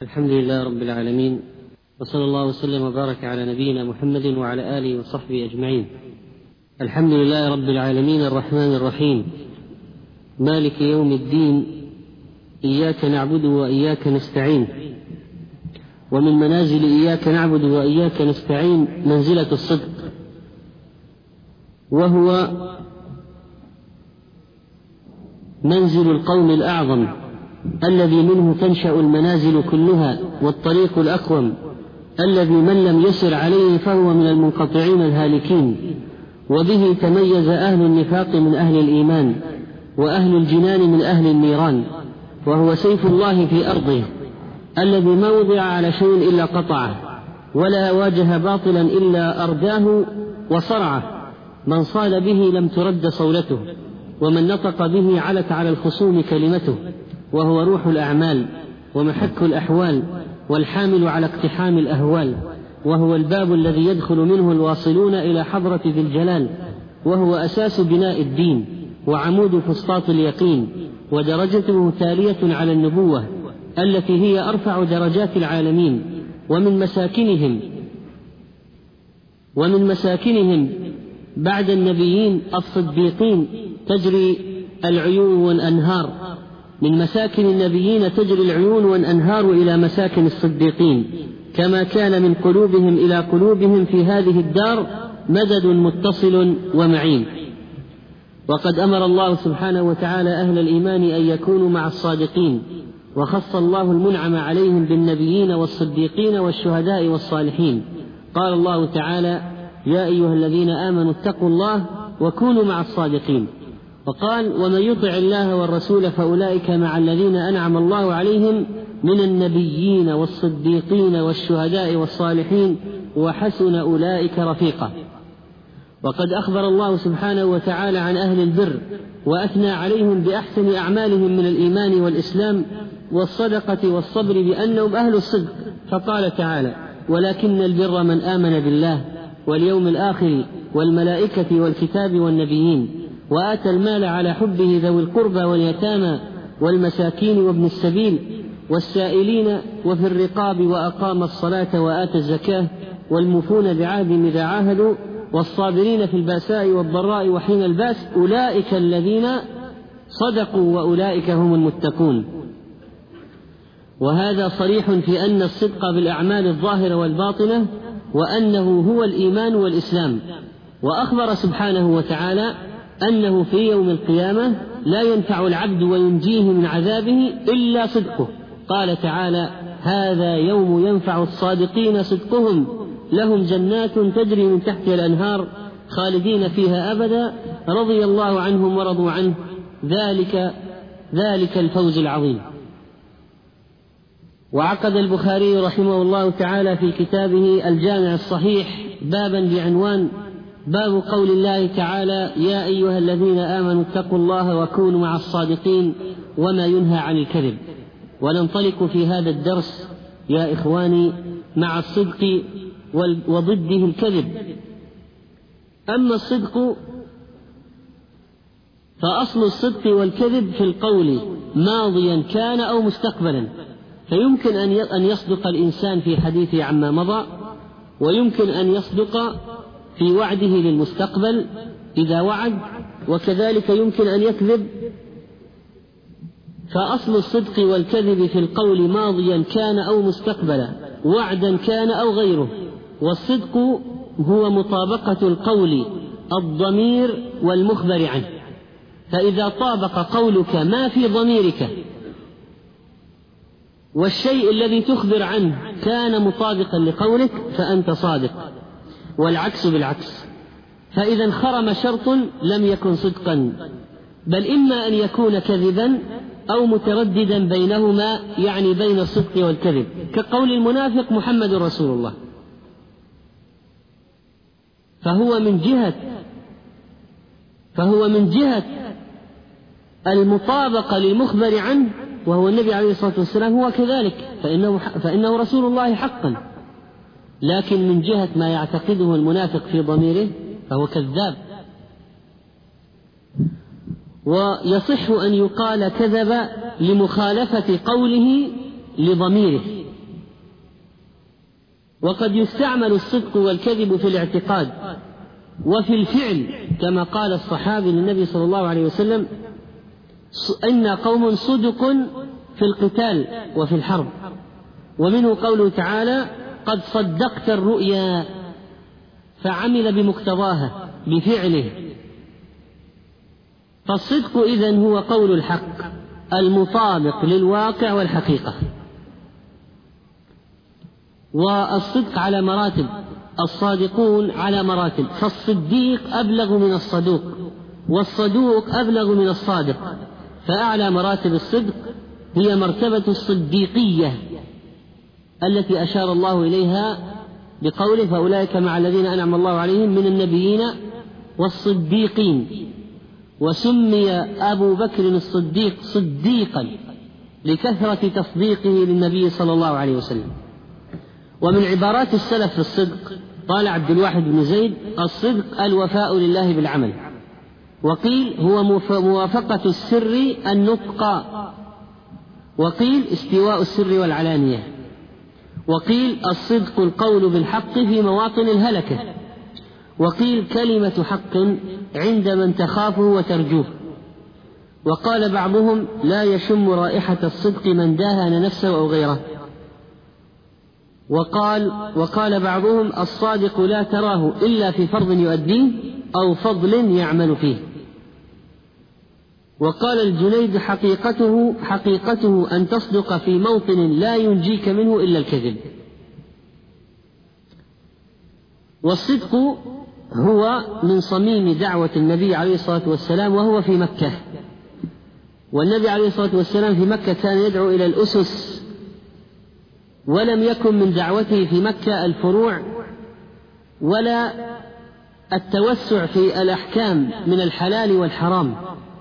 الحمد لله رب العالمين، وصلى الله وسلم وبارك على نبينا محمد وعلى آله وصحبه أجمعين. الحمد لله رب العالمين الرحمن الرحيم مالك يوم الدين، إياك نعبد وإياك نستعين. ومن منازل إياك نعبد وإياك نستعين منزلة الصدق، وهو منزل القوم الأعظم الذي منه تنشأ المنازل كلها، والطريق الأقوم الذي من لم يسر عليه فهو من المنقطعين الهالكين. وبه تميز أهل النفاق من أهل الإيمان، وأهل الجنان من أهل النيران. وهو سيف الله في أرضه الذي ما وضع على شيء إلا قطعه، ولا واجه باطلا إلا أرداه وصرعه. من صال به لم ترد صولته، ومن نطق به علت على الخصوم كلمته. وهو روح الأعمال ومحك الأحوال، والحامل على اقتحام الأهوال. وهو الباب الذي يدخل منه الواصلون إلى حضرة ذي الجلال. وهو أساس بناء الدين وعمود فسطاط اليقين، ودرجته تالية على النبوة التي هي أرفع درجات العالمين. ومن مساكنهم بعد النبيين الصديقين تجري العيون والأنهار. من مساكن النبيين تجري العيون والأنهار إلى مساكن الصديقين، كما كان من قلوبهم إلى قلوبهم في هذه الدار مدد متصل ومعين. وقد أمر الله سبحانه وتعالى أهل الإيمان أن يكونوا مع الصادقين، وخص الله المنعم عليهم بالنبيين والصديقين والشهداء والصالحين. قال الله تعالى: يا أيها الذين آمنوا اتقوا الله وكونوا مع الصادقين. وقال: ومن يطع الله والرسول فأولئك مع الذين أنعم الله عليهم من النبيين والصديقين والشهداء والصالحين وحسن أولئك رفيقا. وقد أخبر الله سبحانه وتعالى عن أهل البر، وأثنى عليهم بأحسن أعمالهم من الإيمان والإسلام والصدقة والصبر بأنهم أهل الصدق. فقال تعالى: ولكن البر من آمن بالله واليوم الآخر والملائكة والكتاب والنبيين، وآتى المال على حبه ذوي القربى واليتامى والمساكين وابن السبيل والسائلين وفي الرقاب، وأقام الصلاة وآتى الزكاة، والموفون بعهدهم إذا عاهدوا، والصابرين في البأساء والضراء وحين البأس، أولئك الذين صدقوا وأولئك هم المتقون. وهذا صريح في أن الصدق بالأعمال الظاهرة والباطنة، وأنه هو الإيمان والإسلام. وأخبر سبحانه وتعالى أنه في يوم القيامة لا ينفع العبد وينجيه من عذابه إلا صدقه. قال تعالى: هذا يوم ينفع الصادقين صدقهم، لهم جنات تجري من تحتها الأنهار خالدين فيها أبدا، رضي الله عنهم ورضوا عنه، ذلك الفوز العظيم. وعقد البخاري رحمه الله تعالى في كتابه الجامع الصحيح بابا بعنوان: باب قول الله تعالى: يا أيها الذين آمنوا اتقوا الله وكونوا مع الصادقين، وما ينهى عن الكذب. وننطلق في هذا الدرس يا إخواني مع الصدق وضده الكذب. أما الصدق فأصل الصدق والكذب في القول ماضيا كان أو مستقبلا، فيمكن أن يصدق الإنسان في حديثه عما مضى، ويمكن أن يصدق في وعده للمستقبل إذا وعد، وكذلك يمكن أن يكذب. فأصل الصدق والكذب في القول ماضيا كان أو مستقبلا، وعدا كان أو غيره. والصدق هو مطابقة القول الضمير والمخبر عنه، فإذا طابق قولك ما في ضميرك والشيء الذي تخبر عنه كان مطابقا لقولك فأنت صادق، والعكس بالعكس. فإذا انخرم شرط لم يكن صدقا، بل إما أن يكون كذبا أو مترددا بينهما، يعني بين الصدق والكذب، كقول المنافق محمد رسول الله، فهو من جهة المطابقة للمخبر عنه، وهو النبي عليه الصلاة والسلام هو كذلك، فإنه رسول الله حقا. لكن من جهة ما يعتقده المنافق في ضميره فهو كذاب. ويصح أن يقال كذب لمخالفة قوله لضميره، وقد يستعمل الصدق والكذب في الاعتقاد وفي الفعل، كما قال الصحابي للنبي صلى الله عليه وسلم: إنا قوم صدق في القتال وفي الحرب. ومنه قوله تعالى: قد صدقت الرؤيا، فعمل بمقتضاها بفعله. فالصدق إذن هو قول الحق المطابق للواقع والحقيقة. والصدق على مراتب، الصادقون على مراتب، فالصديق أبلغ من الصدوق، والصدوق أبلغ من الصادق. فأعلى مراتب الصدق هي مرتبة الصديقية التي أشار الله إليها بقوله: فأولئك مع الذين أنعم الله عليهم من النبيين والصديقين. وسمي أبو بكر الصديق صديقا لكثرة تصديقه للنبي صلى الله عليه وسلم. ومن عبارات السلف في الصدق قال عبد الواحد بن زيد: الصدق الوفاء لله بالعمل. وقيل هو موافقة السر النطق، وقيل استواء السر والعلانية، وقيل الصدق القول بالحق في مواطن الهلكة، وقيل كلمة حق عند من تخافه وترجوه. وقال بعضهم: لا يشم رائحة الصدق من داهن نفسه أو غيره. وقال بعضهم: الصادق لا تراه إلا في فرض يؤديه أو فضل يعمل فيه. وقال الجنيد: حقيقته أن تصدق في موطن لا ينجيك منه إلا الكذب. والصدق هو من صميم دعوة النبي عليه الصلاة والسلام وهو في مكة. والنبي عليه الصلاة والسلام في مكة كان يدعو إلى الأسس، ولم يكن من دعوته في مكة الفروع ولا التوسع في الأحكام من الحلال والحرام.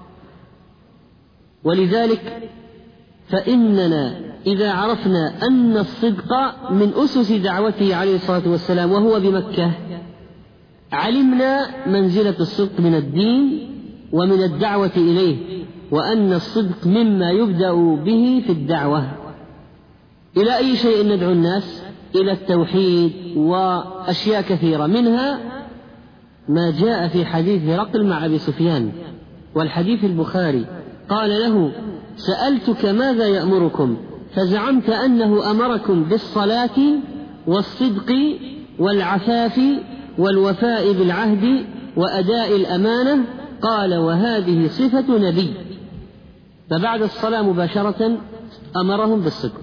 ولذلك فإننا إذا عرفنا أن الصدق من أسس دعوته عليه الصلاة والسلام وهو بمكة، علمنا منزلة الصدق من الدين ومن الدعوة إليه، وأن الصدق مما يبدأ به في الدعوة. إلى أي شيء ندعو الناس؟ إلى التوحيد وأشياء كثيرة، منها ما جاء في حديث هرقل مع أبي سفيان، والحديث البخاري: قال له: سألتك ماذا يأمركم؟ فزعمت أنه أمركم بالصلاة والصدق والعفاف والوفاء بالعهد وأداء الأمانة. قال: وهذه صفة نبي. فبعد الصلاة مباشرة أمرهم بالصدق.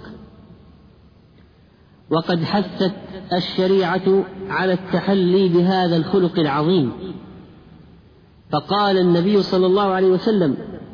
وقد حثت الشريعة على التحلي بهذا الخلق العظيم، فقال النبي صلى الله عليه وسلم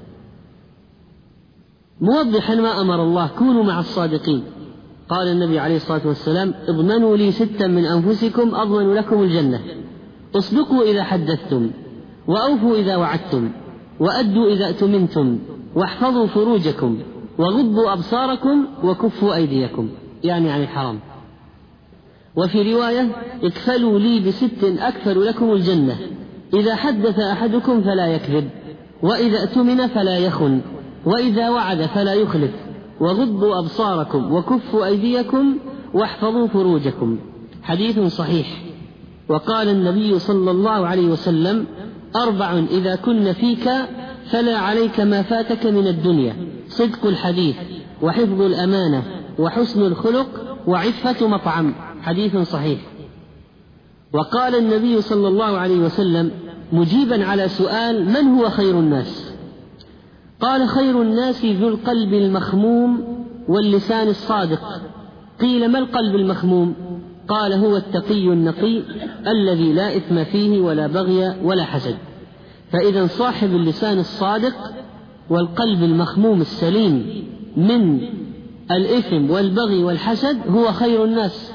موضحا ما أمر الله: كونوا مع الصادقين. قال النبي عليه الصلاة والسلام: اضمنوا لي 6 من أنفسكم أضمن لكم الجنة: اصدقوا إذا حدثتم، وأوفوا إذا وعدتم، وأدوا إذا اؤتمنتم، واحفظوا فروجكم، وغضوا أبصاركم، وكفوا أيديكم، يعني عن الحرام. وفي رواية: اكفلوا لي ب6 أكفل لكم الجنة: إذا حدث أحدكم فلا يكذب، وإذا اؤتمن فلا يخن، وإذا وعد فلا يخلف، وغضوا أبصاركم، وكفوا أيديكم، واحفظوا فروجكم. حديث صحيح. وقال النبي صلى الله عليه وسلم: 4 إذا كن فيك فلا عليك ما فاتك من الدنيا: صدق الحديث، وحفظ الأمانة، وحسن الخلق، وعفة مطعم. حديث صحيح. وقال النبي صلى الله عليه وسلم مجيبا على سؤال: من هو خير الناس؟ قال: خير الناس ذو القلب المخموم واللسان الصادق. قيل: ما القلب المخموم؟ قال: هو التقي النقي الذي لا إثم فيه ولا بغي ولا حسد. فإذا صاحب اللسان الصادق والقلب المخموم السليم من الإثم والبغي والحسد هو خير الناس.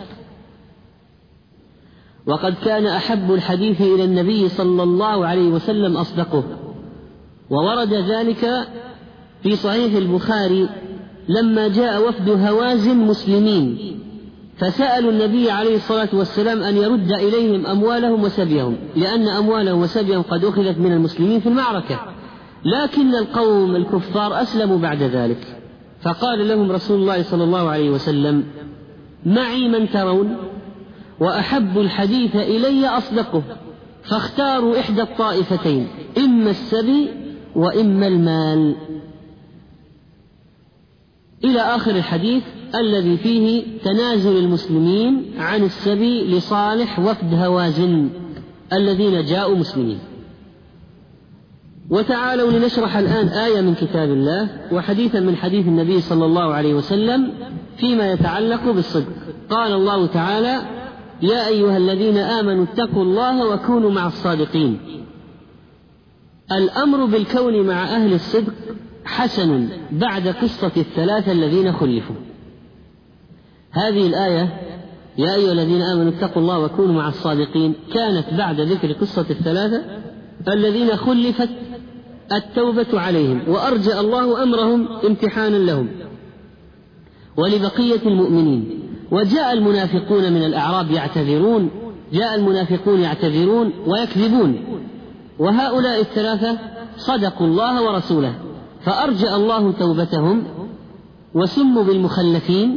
وقد كان أحب الحديث إلى النبي صلى الله عليه وسلم أصدقه. وورد ذلك في صحيح البخاري لما جاء وفد هوازن مسلمين فسألوا النبي عليه الصلاة والسلام أن يرد إليهم أموالهم وسبيهم، لأن أموالهم وسبيهم قد أخذت من المسلمين في المعركة، لكن القوم الكفار أسلموا بعد ذلك. فقال لهم رسول الله صلى الله عليه وسلم: معي من ترون؟ وأحب الحديث إلي أصدقه، فاختاروا إحدى الطائفتين، إما السبي وإما المال، إلى آخر الحديث الذي فيه تنازل المسلمين عن السبي لصالح وفد هوازن الذين جاءوا مسلمين. وتعالوا لنشرح الآن آية من كتاب الله وحديثا من حديث النبي صلى الله عليه وسلم فيما يتعلق بالصدق. قال الله تعالى: يا أيها الذين آمنوا اتقوا الله وكونوا مع الصادقين. الأمر بالكون مع أهل الصدق حسن بعد قصة الثلاثة الذين خلفوا. هذه الآية يا أيها الذين آمنوا اتقوا الله وكونوا مع الصادقين كانت بعد ذكر قصة الثلاثة الذين خلفت التوبة عليهم وأرجأ الله أمرهم امتحانا لهم ولبقية المؤمنين. وجاء المنافقون من الأعراب يعتذرون، جاء المنافقون يعتذرون ويكذبون، وهؤلاء الثلاثة صدقوا الله ورسوله فأرجأ الله توبتهم وسموا بالمخلفين،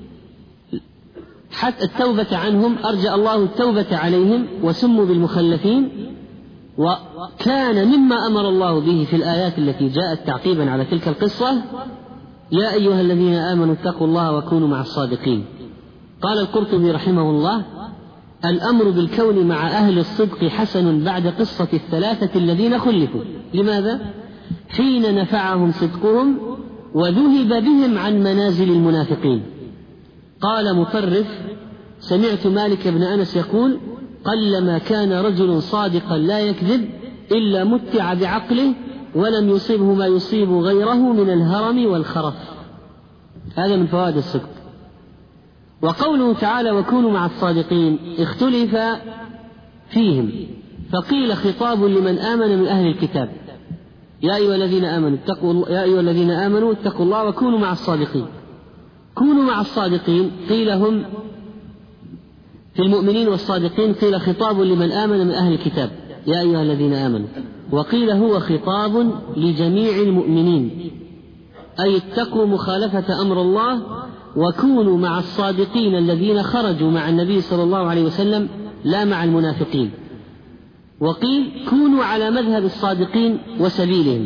حتى التوبة عنهم أرجأ الله التوبة عليهم وسموا بالمخلفين. وكان مما أمر الله به في الآيات التي جاءت تعقيبا على تلك القصة: يا أيها الذين آمنوا اتقوا الله وكونوا مع الصادقين. قال القرطبي رحمه الله: الأمر بالكون مع أهل الصدق حسن بعد قصة الثلاثة الذين خلفوا. لماذا؟ حين نفعهم صدقهم وذهب بهم عن منازل المنافقين. قال مطرف: سمعت مالك بن أنس يقول: قلما كان رجل صادقا لا يكذب إلا متع بعقله ولم يصيبه ما يصيب غيره من الهرم والخرف. هذا من فوائد الصدق. وقوله تعالى: وكونوا مع الصادقين، اختلف فيهم، فقيل خطاب لمن آمن من أهل الكتاب: يا أيها الذين آمنوا اتقوا الله وكونوا مع الصادقين. كونوا مع الصادقين قيل هم في المؤمنين والصادقين، قيل خطاب لمن آمن من أهل الكتاب يا أيها الذين آمنوا، وقيل هو خطاب لجميع المؤمنين، أي اتقوا مخالفة أمر الله وكونوا مع الصادقين الذين خرجوا مع النبي صلى الله عليه وسلم لا مع المنافقين. وقيل كونوا على مذهب الصادقين وسبيلهم.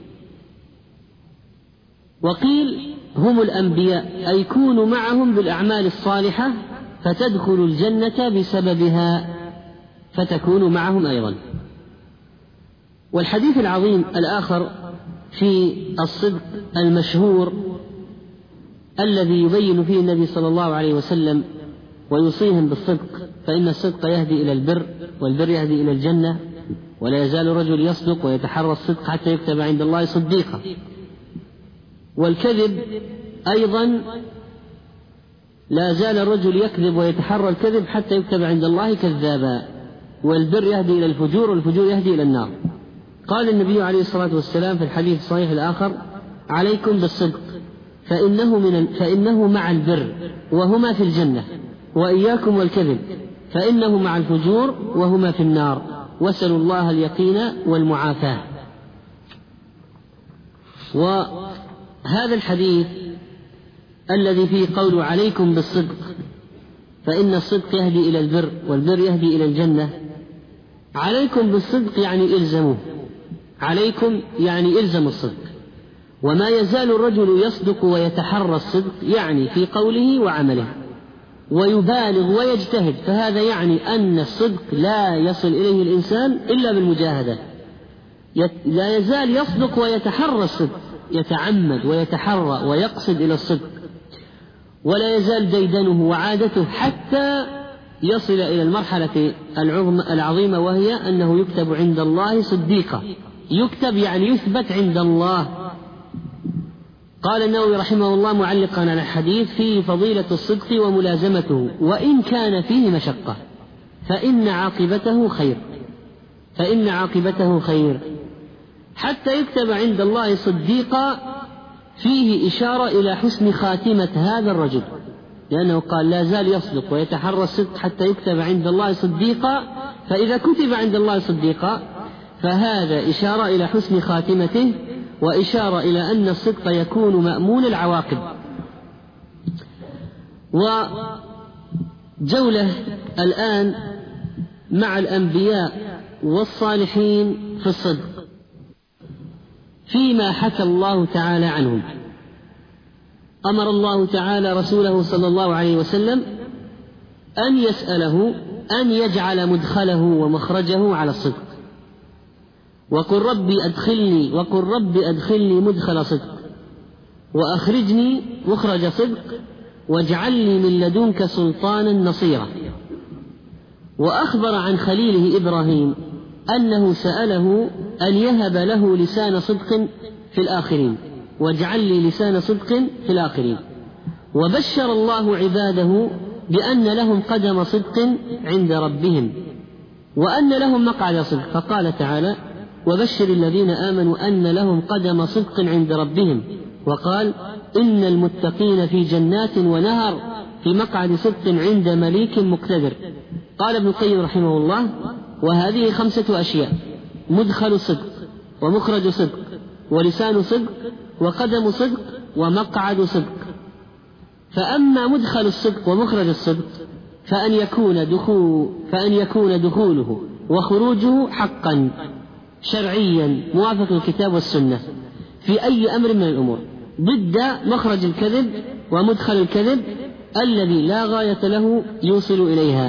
وقيل هم الأنبياء، أي كونوا معهم بالأعمال الصالحة فتدخلوا الجنة بسببها فتكونوا معهم أيضا. والحديث العظيم الآخر في الصدق المشهور الذي يبين فيه النبي صلى الله عليه وسلم ويوصيهم بالصدق، فإن الصدق يهدي إلى البر والبر يهدي إلى الجنة، ولا يزال الرجل يصدق ويتحرى الصدق حتى يكتب عند الله صديقا. والكذب أيضا لا زال الرجل يكذب ويتحرى الكذب حتى يكتب عند الله كذابا. والبر يهدي إلى الفجور والفجور يهدي إلى النار. قال النبي عليه الصلاة والسلام في الحديث الصحيح الآخر: عليكم بالصدق فإنه مع البر وهما في الجنة، وإياكم والكذب فإنه مع الفجور وهما في النار، واسألوا الله اليقين والمعافاة. وهذا الحديث الذي فيه قول عليكم بالصدق فإن الصدق يهدي إلى البر والبر يهدي إلى الجنة، عليكم بالصدق يعني إلزموه، عليكم يعني إلزموا الصدق. وما يزال الرجل يصدق ويتحرى الصدق يعني في قوله وعمله ويبالغ ويجتهد، فهذا يعني أن الصدق لا يصل إليه الإنسان إلا بالمجاهدة. لا يزال يصدق ويتحرى الصدق، يتعمد ويتحرى ويقصد إلى الصدق، ولا يزال ديدنه وعادته حتى يصل إلى المرحلة العظيمة، وهي أنه يكتب عند الله صديقا. يكتب يعني يثبت عند الله. قال النووي رحمه الله معلقا على الحديث: فيه فضيلة الصدق وملازمته وإن كان فيه مشقة فإن عاقبته خير حتى يكتب عند الله صديقا. فيه إشارة إلى حسن خاتمة هذا الرجل، لأنه قال لا زال يصدق ويتحرى الصدق حتى يكتب عند الله صديقا، فإذا كتب عند الله صديقا فهذا إشارة إلى حسن خاتمته وإشارة إلى أن الصدق يكون مأمون العواقب. جولة الآن مع الأنبياء والصالحين في الصدق فيما حكى الله تعالى عنهم. أمر الله تعالى رسوله صلى الله عليه وسلم أن يسأله أن يجعل مدخله ومخرجه على الصدق، وقل رب أدخلني مدخل صدق وأخرجني مخرج صدق واجعل لي من لدنك سلطانا نصيرا. وأخبر عن خليله إبراهيم أنه سأله أن يهب له لسان صدق في الآخرين، واجعل لي لسان صدق في الآخرين. وبشر الله عباده بأن لهم قدم صدق عند ربهم وأن لهم مقعد صدق، فقال تعالى: وبشر الذين آمنوا أن لهم قدم صدق عند ربهم. وقال: إن المتقين في جنات ونهر في مقعد صدق عند مليك مقتدر. قال ابن القيم رحمه الله: وهذه 5 أشياء: مدخل صدق، ومخرج صدق، ولسان صدق، وقدم صدق، ومقعد صدق. فأما مدخل الصدق ومخرج الصدق فأن يكون دخوله وخروجه حقا شرعيا موافق الكتاب والسنة في أي أمر من الأمور، ضد مخرج الكذب ومدخل الكذب الذي لا غاية له يوصل إليها.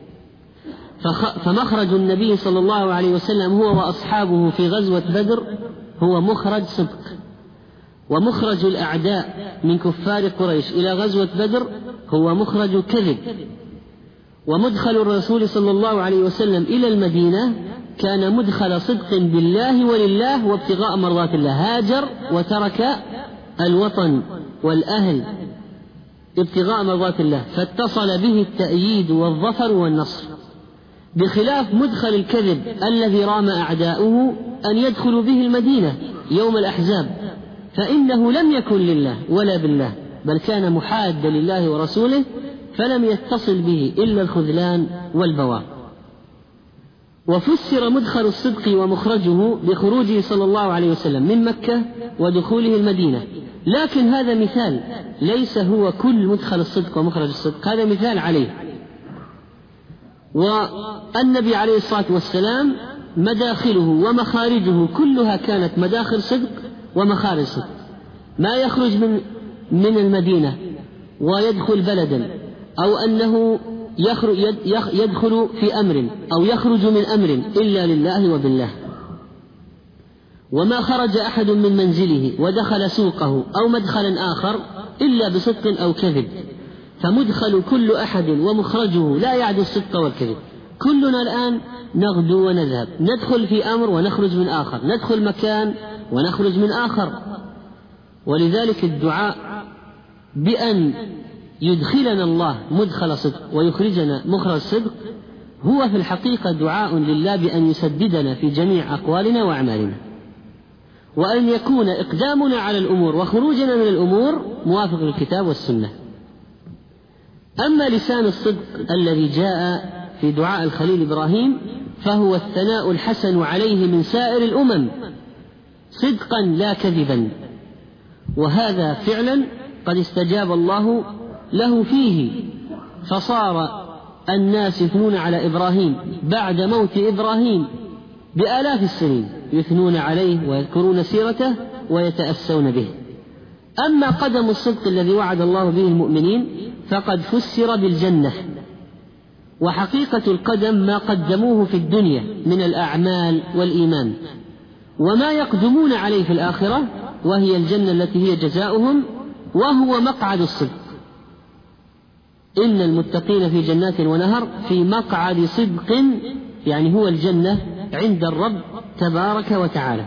فمخرج النبي صلى الله عليه وسلم هو وأصحابه في غزوة بدر هو مخرج صدق، ومخرج الأعداء من كفار قريش إلى غزوة بدر هو مخرج كذب. ومدخل الرسول صلى الله عليه وسلم إلى المدينة كان مدخل صدق بالله ولله وابتغاء مرضات الله، هاجر وترك الوطن والأهل ابتغاء مرضات الله، فاتصل به التأييد والظفر والنصر، بخلاف مدخل الكذب الذي رام أعداؤه أن يدخلوا به المدينة يوم الأحزاب، فإنه لم يكن لله ولا بالله، بل كان محادا لله ورسوله، فلم يتصل به إلا الخذلان والبوار. وفسر مدخل الصدق ومخرجه بخروجه صلى الله عليه وسلم من مكة ودخوله المدينة، لكن هذا مثال، ليس هو كل مدخل الصدق ومخرج الصدق، هذا مثال عليه. والنبي عليه الصلاة والسلام مداخله ومخارجه كلها كانت مداخل صدق ومخارج صدق، ما يخرج من المدينة ويدخل بلدا، أو أنه يدخل في أمر أو يخرج من أمر إلا لله وبالله. وما خرج أحد من منزله ودخل سوقه أو مدخلا آخر إلا بصدق أو كذب، فمدخل كل أحد ومخرجه لا يعد الصدق والكذب. كلنا الآن نغدو ونذهب، ندخل في أمر ونخرج من آخر، ندخل مكان ونخرج من آخر. ولذلك الدعاء بأن يدخلنا الله مدخل صدق ويخرجنا مخرج صدق هو في الحقيقة دعاء لله بأن يسددنا في جميع أقوالنا وأعمالنا، وأن يكون إقدامنا على الأمور وخروجنا من الأمور موافق للكتاب والسنة. أما لسان الصدق الذي جاء في دعاء الخليل إبراهيم فهو الثناء الحسن عليه من سائر الأمم صدقا لا كذبا، وهذا فعلا قد استجاب الله له فيه، فصار الناس يثنون على إبراهيم بعد موت إبراهيم بآلاف السنين، يثنون عليه ويذكرون سيرته ويتأسون به. أما قدم الصدق الذي وعد الله به المؤمنين فقد فسر بالجنة، وحقيقة القدم ما قدموه في الدنيا من الأعمال والإيمان، وما يقدمون عليه في الآخرة وهي الجنة التي هي جزاؤهم، وهو مقعد الصدق. إن المتقين في جنات ونهر في مقعد صدق، يعني هو الجنة عند الرب تبارك وتعالى.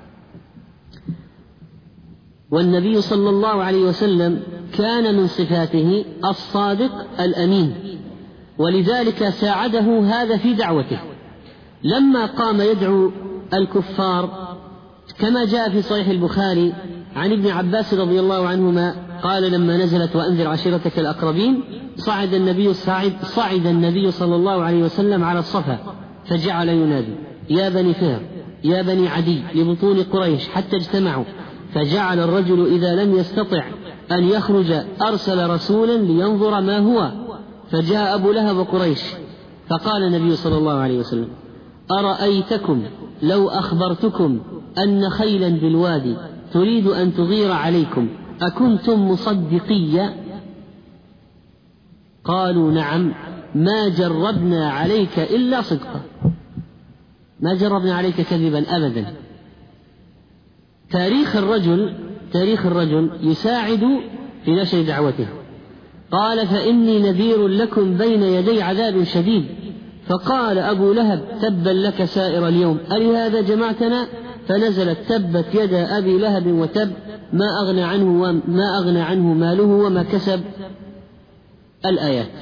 والنبي صلى الله عليه وسلم كان من صفاته الصادق الأمين، ولذلك ساعده هذا في دعوته لما قام يدعو الكفار، كما جاء في صحيح البخاري عن ابن عباس رضي الله عنهما قال: لما نزلت وأنذر عشيرتك الأقربين صعد النبي صلى الله عليه وسلم على الصفا فجعل ينادي: يا بني فهر، يا بني عدي، لبطون قريش، حتى اجتمعوا، فجعل الرجل إذا لم يستطع أن يخرج أرسل رسولا لينظر ما هو، فجاء أبو لهب وقريش، فقال النبي صلى الله عليه وسلم: أرأيتكم لو أخبرتكم أن خيلا بالوادي تريد أن تغير عليكم أكنتم مصدقية؟ قالوا: نعم، ما جربنا عليك إلا صدقا، ما جربنا عليك كذبا أبدا. تاريخ الرجل يساعد في نشر دعوته. قال: فإني نذير لكم بين يدي عذاب شديد. فقال أبو لهب: تبا لك سائر اليوم، ألهذا جمعتنا؟ فنزلت: تبت يدا أبي لهب وتب، ما أغنى عنه ماله وما كسب، الآيات.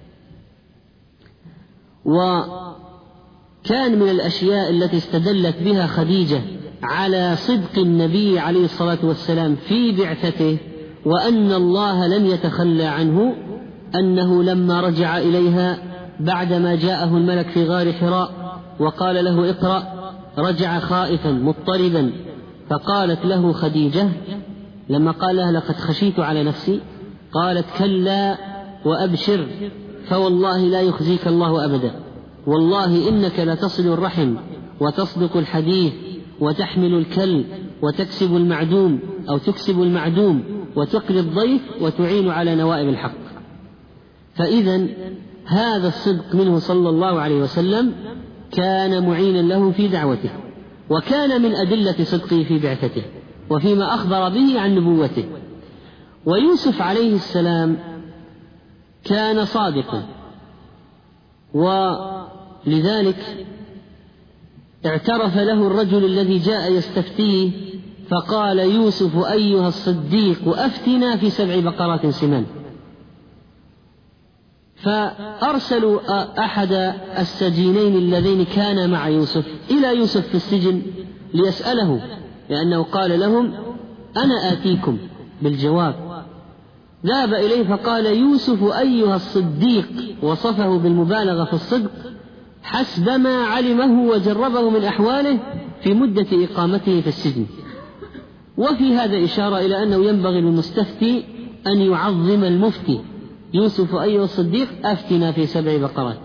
وكان من الأشياء التي استدلت بها خديجة على صدق النبي عليه الصلاة والسلام في بعثته وأن الله لم يتخلى عنه أنه لما رجع إليها بعدما جاءه الملك في غار حراء وقال له: اقرأ، رجع خائفا مضطربا، فقالت له خديجة لما قال لها: لقد خشيت على نفسي، قالت: كلا وأبشر، فوالله لا يخزيك الله أبدا، والله إنك لتصل الرحم وتصدق الحديث وتحمل الكل وتكسب المعدوم وتقري الضيف وتعين على نوائب الحق. فإذا هذا الصدق منه صلى الله عليه وسلم كان معينا له في دعوته، وكان من أدلة صدقه في بعثته وفيما أخبر به عن نبوته. ويوسف عليه السلام كان صادقا، ولذلك اعترف له الرجل الذي جاء يستفتيه فقال: يوسف أيها الصديق أفتنا في 7 بقرات سمان. فأرسلوا أحد السجينين اللذين كانا مع يوسف إلى يوسف في السجن ليسأله، لأنه قال لهم: أنا آتيكم بالجواب. ذهب إليه فقال: يوسف أيها الصديق، وصفه بالمبالغة في الصدق حسب ما علمه وجربه من أحواله في مدة إقامته في السجن. وفي هذا إشارة إلى أنه ينبغي للمستفتي أن يعظم المفتي. يوسف أيها الصديق أفتنا في 7 بقرات.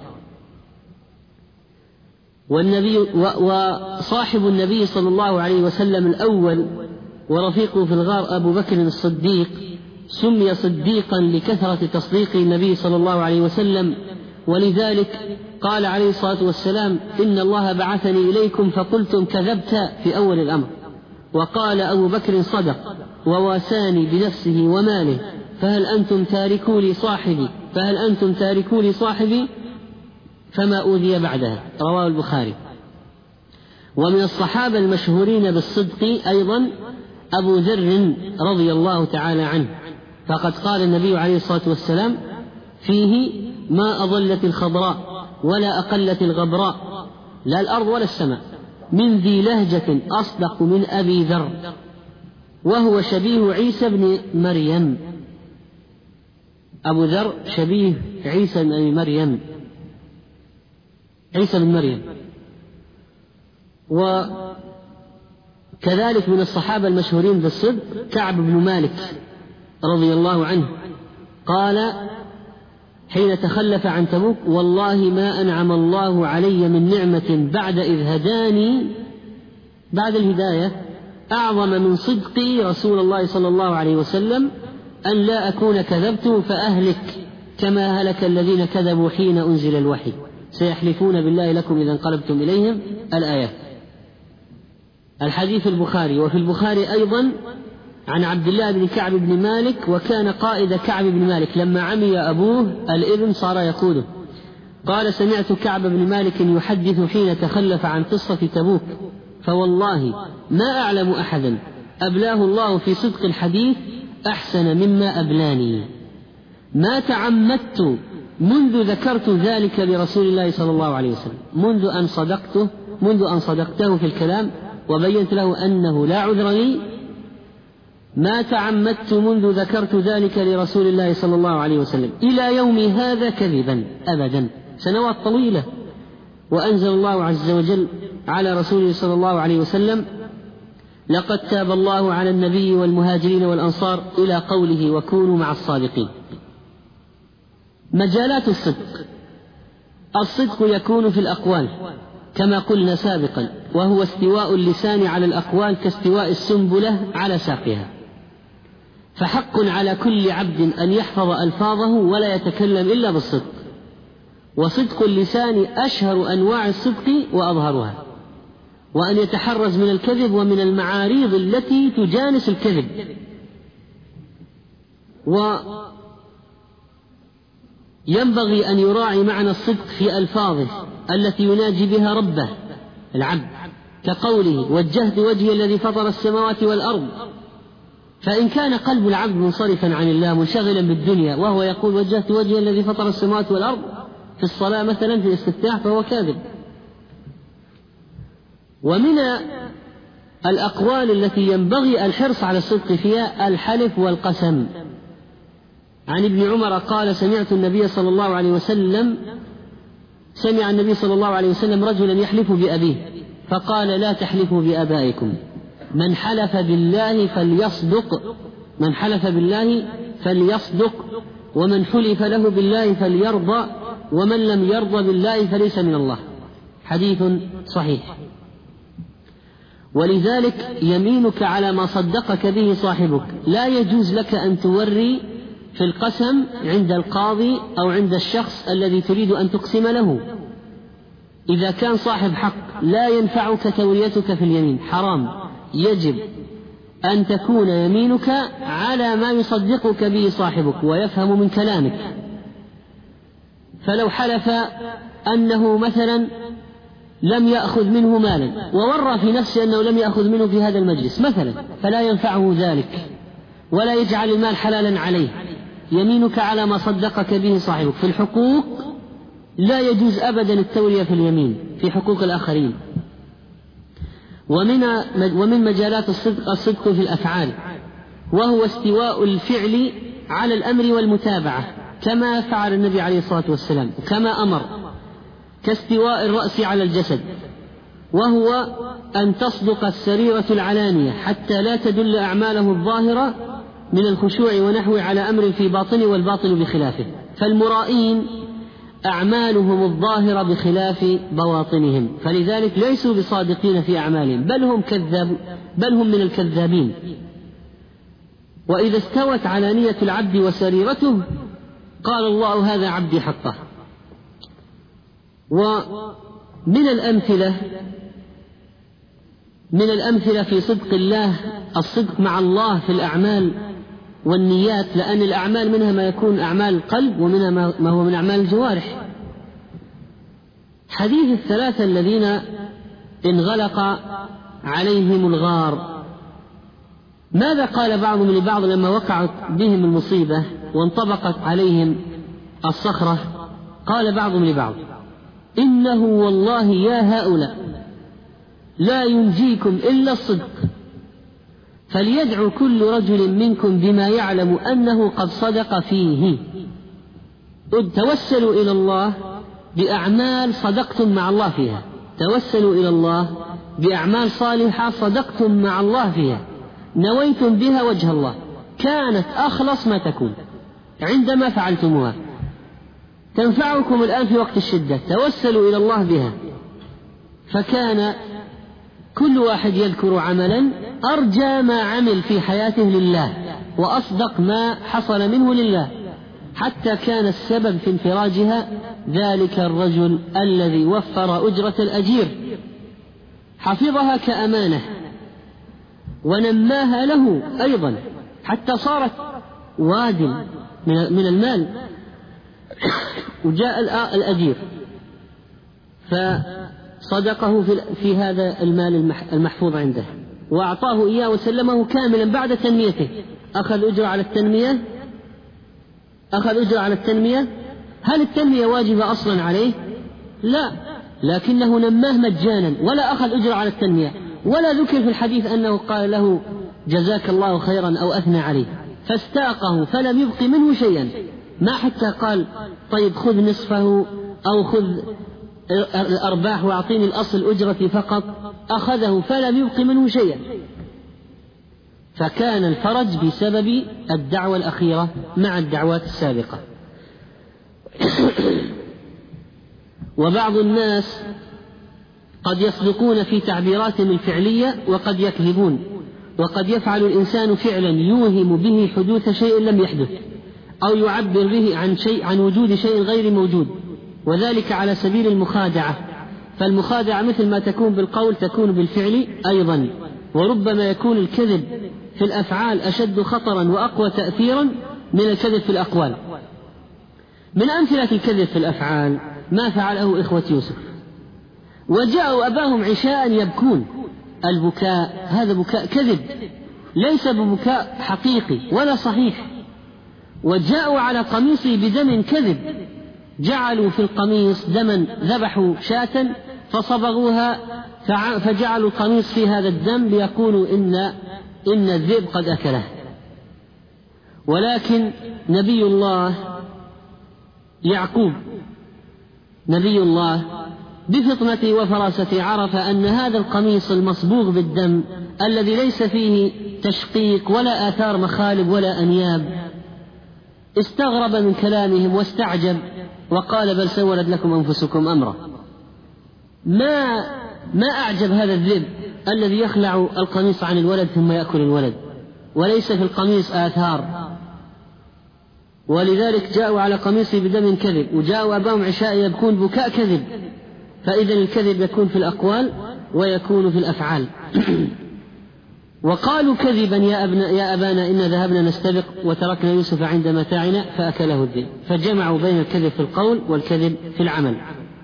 وصاحب النبي صلى الله عليه وسلم الأول ورفيقه في الغار أبو بكر الصديق سمي صديقا لكثرة تصديق النبي صلى الله عليه وسلم، ولذلك قال عليه الصلاة والسلام: إن الله بعثني إليكم فقلتم كذبت في أول الأمر. وقال أبو بكر: صدق، وواساني بنفسه وماله، فهل أنتم تاركوا لي صاحبي فما أوذي بعدها. رواه البخاري. ومن الصحابة المشهورين بالصدق أيضا أبو ذر رضي الله تعالى عنه، فقد قال النبي عليه الصلاة والسلام فيه: ما أضلت الخضراء ولا أقلت الغبراء، لا الأرض ولا السماء، من ذي لهجة أصدق من أبي ذر، وهو شبيه عيسى بن مريم. أبو ذر شبيه عيسى بن مريم، وكذلك من الصحابة المشهورين بالصدق كعب بن مالك رضي الله عنه، قال حين تخلف عن تبوك: والله ما أنعم الله علي من نعمة بعد إذ هداني، بعد الهداية، أعظم من صدقي رسول الله صلى الله عليه وسلم، أن لا أكون كذبت فأهلك كما هلك الذين كذبوا حين أنزل الوحي، سيحلفون بالله لكم إذا انقلبتم إليهم، الآيات. الحديث البخاري. وفي البخاري أيضا عن عبد الله بن كعب بن مالك، وكان قائد كعب بن مالك لما عمي أبوه الابن صار يقوده، قال: سمعت كعب بن مالك يحدث حين تخلف عن قصة تبوك: فوالله ما أعلم أحدا أبلاه الله في صدق الحديث أحسن مما أبلاني، ما تعمدت منذ ذكرت ذلك لرسول الله صلى الله عليه وسلم، منذ أن صدقته في الكلام وبينت له أنه لا عذر لي، ما تعمدت منذ ذكرت ذلك لرسول الله صلى الله عليه وسلم إلى يوم هذا كذبا أبدا، سنوات طويلة. وأنزل الله عز وجل على رسوله صلى الله عليه وسلم: لقد تاب الله على النبي والمهاجرين والأنصار، إلى قوله: وكونوا مع الصادقين. مجالات الصدق: الصدق يكون في الأقوال كما قلنا سابقا، وهو استواء اللسان على الأقوال كاستواء السنبلة على ساقها، فحق على كل عبد أن يحفظ ألفاظه ولا يتكلم إلا بالصدق، وصدق اللسان أشهر أنواع الصدق وأظهرها، وأن يتحرز من الكذب ومن المعاريض التي تجانس الكذب. وينبغي أن يراعي معنى الصدق في ألفاظه التي يناجي بها ربه العبد، كقوله: وجهت وجهي الذي فطر السماوات والأرض. فإن كان قلب العبد منصرفا عن الله منشغلا بالدنيا وهو يقول وجهت وجهي الذي فطر السماوات والأرض في الصلاة مثلا في الاستفتاح فهو كاذب. ومن الأقوال التي ينبغي الحرص على الصدق فيها الحلف والقسم. عن ابن عمر قال: سمع النبي صلى الله عليه وسلم رجلا يحلف بأبيه فقال: لا تحلفوا بآبائكم، من حلف بالله فليصدق، ومن حلف له بالله فليرضى، ومن لم يرضى بالله فليس من الله. حديث صحيح. ولذلك يمينك على ما صدقك به صاحبك لا يجوز لك أن توري في القسم عند القاضي أو عند الشخص الذي تريد أن تقسم له. إذا كان صاحب حق لا ينفعك توريتك في اليمين، حرام. يجب أن تكون يمينك على ما يصدقك به صاحبك ويفهم من كلامك. فلو حلف أنه مثلا لم يأخذ منه مالا وورى في نفسه أنه لم يأخذ منه في هذا المجلس مثلا، فلا ينفعه ذلك ولا يجعل المال حلالا عليه. يمينك على ما صدقك به صاحبك. في الحقوق لا يجوز أبدا التورية في اليمين في حقوق الآخرين. ومن مجالات الصدق في الأفعال، وهو استواء الفعل على الأمر والمتابعة كما فعل النبي عليه الصلاة والسلام وكما أمر، كاستواء الرأس على الجسد، وهو أن تصدق السريرة العلانية حتى لا تدل أعماله الظاهرة من الخشوع ونحوه على أمر في باطنه والباطن بخلافه. فالمرائين أعمالهم الظاهرة بخلاف بواطنهم، فلذلك ليسوا بصادقين في أعمالهم بل هم من الكذابين. وإذا استوت علانية العبد وسريرته قال الله: هذا عبدي حقه. ومن الأمثلة في صدق الله الصدق مع الله في الأعمال والنيات، لأن الأعمال منها ما يكون أعمال القلب ومنها ما هو من أعمال الجوارح. حديث الثلاثة الذين انغلق عليهم الغار، ماذا قال بعضهم لبعض لما وقعت بهم المصيبة وانطبقت عليهم الصخرة؟ قال بعضهم لبعض: إنه والله يا هؤلاء لا ينجيكم إلا الصدق، فليدعو كل رجل منكم بما يعلم أنه قد صدق فيه. توسلوا إلى الله بأعمال صدقتم مع الله فيها، توسلوا إلى الله بأعمال صالحة صدقتم مع الله فيها، نويتم بها وجه الله، كانت أخلص ما تكون عندما فعلتموها، تنفعكم الآن في وقت الشدة، توسلوا إلى الله بها. فكان كل واحد يذكر عملا أرجى ما عمل في حياته لله وأصدق ما حصل منه لله، حتى كان السبب في انفراجها ذلك الرجل الذي وفر أجرة الأجير، حفظها كأمانة ونماها له أيضا حتى صارت واد من المال. وجاء الأجير فصدقه في هذا المال المحفوظ عنده وأعطاه إياه وسلمه كاملا بعد تنميته. أخذ أجر على التنمية. هل التنمية واجبة أصلا عليه؟ لا، لكنه نماه مجانا ولا أخذ أجر على التنمية، ولا ذكر في الحديث أنه قال له جزاك الله خيرا أو أثنى عليه، فاستاقه فلم يبق منه شيئا، ما حتى قال طيب خذ نصفه أو خذ الأرباح وأعطيني الأصل أجرتي فقط، أخذه فلم يبق منه شيئا. فكان الفرج بسبب الدعوة الأخيرة مع الدعوات السابقة. وبعض الناس قد يصدقون في تعبيراتهم الفعلية وقد يكذبون، وقد يفعل الإنسان فعلا يوهم به حدوث شيء لم يحدث، أو يعبر به عن وجود شيء غير موجود، وذلك على سبيل المخادعة. فالمخادعة مثل ما تكون بالقول تكون بالفعل أيضا، وربما يكون الكذب في الأفعال أشد خطرا وأقوى تأثيرا من الكذب في الأقوال. من أمثلة الكذب في الأفعال ما فعله إخوة يوسف، وجاءوا أباهم عشاء يبكون. البكاء هذا بكاء كذب، ليس ببكاء حقيقي ولا صحيح. وجاءوا على قميصه بدم كذب، جعلوا في القميص دما، ذبحوا شاة فصبغوها فجعلوا القميص في هذا الدم ليقولوا إن الذئب قد أكله. ولكن نبي الله يعقوب نبي الله بفطنته وفراسته عرف أن هذا القميص المصبوغ بالدم الذي ليس فيه تشقيق ولا آثار مخالب ولا أنياب، استغرب من كلامهم واستعجب وقال بل سولت لكم أنفسكم أمرا. ما أعجب هذا الذئب الذي يخلع القميص عن الولد ثم يأكل الولد وليس في القميص آثار. ولذلك جاءوا على قميصه بدم كذب، وجاءوا أباهم عشاء يبكون بكاء كذب. فإذا الكذب يكون في الأقوال ويكون في الأفعال. وقالوا كذبا يا أبانا إن ذهبنا نستبق وتركنا يوسف عند متاعنا فأكله الذئب. فجمعوا بين الكذب في القول والكذب في العمل.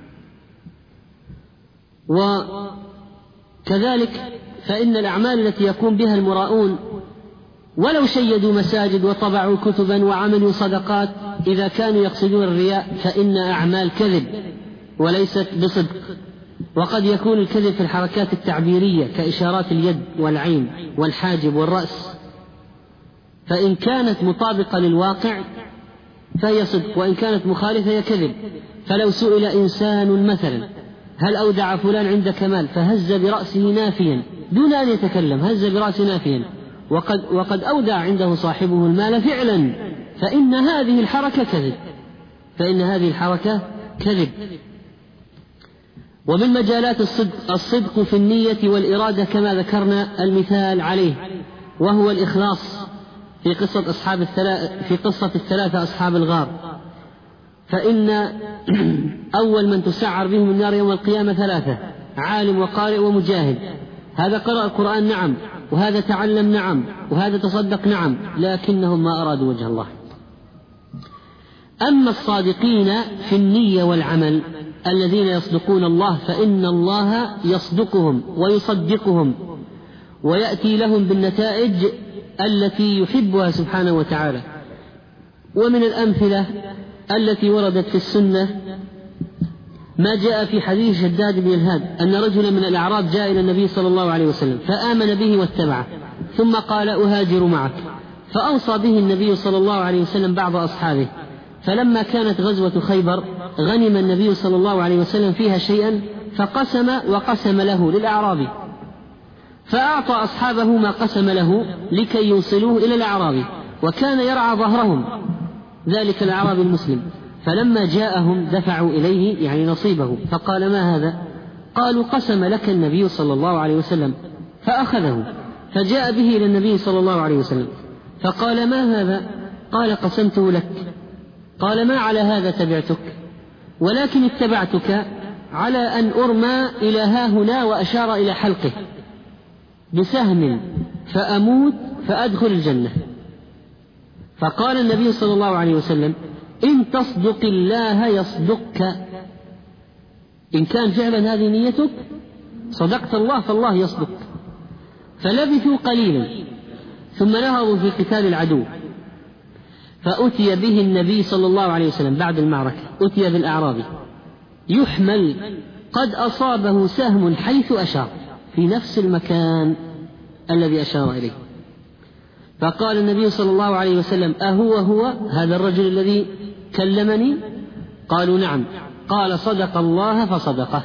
وكذلك فإن الأعمال التي يقوم بها المراؤون ولو شيدوا مساجد وطبعوا كتبا وعملوا صدقات إذا كانوا يقصدون الرياء فإن أعمال كذب وليست بصدق. وقد يكون الكذب في الحركات التعبيرية كإشارات اليد والعين والحاجب والرأس، فإن كانت مطابقة للواقع فهي صدق، وإن كانت مخالفة هي كذب. فلو سئل إنسان مثلا هل أودع فلان عند كمال فهز برأسه نافيا دون أن يتكلم، هز برأسه نافيا وقد أودع عنده صاحبه المال فعلا، فإن هذه الحركة كذب. ومن مجالات الصدق في النية والإرادة كما ذكرنا المثال عليه، وهو الإخلاص في قصة الثلاثة أصحاب الغار. فإن أول من تسعر بهم النار يوم القيامة ثلاثة: عالم وقارئ ومجاهد. هذا قرأ القرآن نعم، وهذا تعلم نعم، وهذا تصدق نعم، لكنهم ما أرادوا وجه الله. أما الصادقين في النية والعمل الذين يصدقون الله فإن الله يصدقهم ويصدقهم ويأتي لهم بالنتائج التي يحبها سبحانه وتعالى. ومن الأمثلة التي وردت في السنة ما جاء في حديث شداد بن الهاد أن رجلا من الأعراب جاء إلى النبي صلى الله عليه وسلم فآمن به واتبعه، ثم قال أهاجر معك، فأوصى به النبي صلى الله عليه وسلم بعض أصحابه. فلما كانت غزوة خيبر غنم النبي صلى الله عليه وسلم فيها شيئا فقسم وقسم له للأعرابي، فأعطى أصحابه ما قسم له لكي يوصلوه إلى الأعرابي، وكان يرعى ظهرهم ذلك الأعرابي المسلم. فلما جاءهم دفعوا إليه يعني نصيبه، فقال ما هذا؟ قالوا قسم لك النبي صلى الله عليه وسلم، فأخذه فجاء به إلى النبي صلى الله عليه وسلم فقال ما هذا؟ قال قسمته لك. قال ما على هذا تبعتك، ولكن اتبعتك على أن أرمى إلى هاهنا، وأشار إلى حلقه بسهم فأموت فأدخل الجنة. فقال النبي صلى الله عليه وسلم إن تصدق الله يصدقك، إن كان فعلا هذه نيتك صدقت الله فالله يصدق. فلبثوا قليلا ثم نهضوا في قتال العدو، فأتي به النبي صلى الله عليه وسلم بعد المعركة، أتي بالأعرابي يحمل قد أصابه سهم حيث أشار، في نفس المكان الذي أشار إليه. فقال النبي صلى الله عليه وسلم هو هذا الرجل الذي كلمني؟ قالوا نعم. قال صدق الله فصدقه.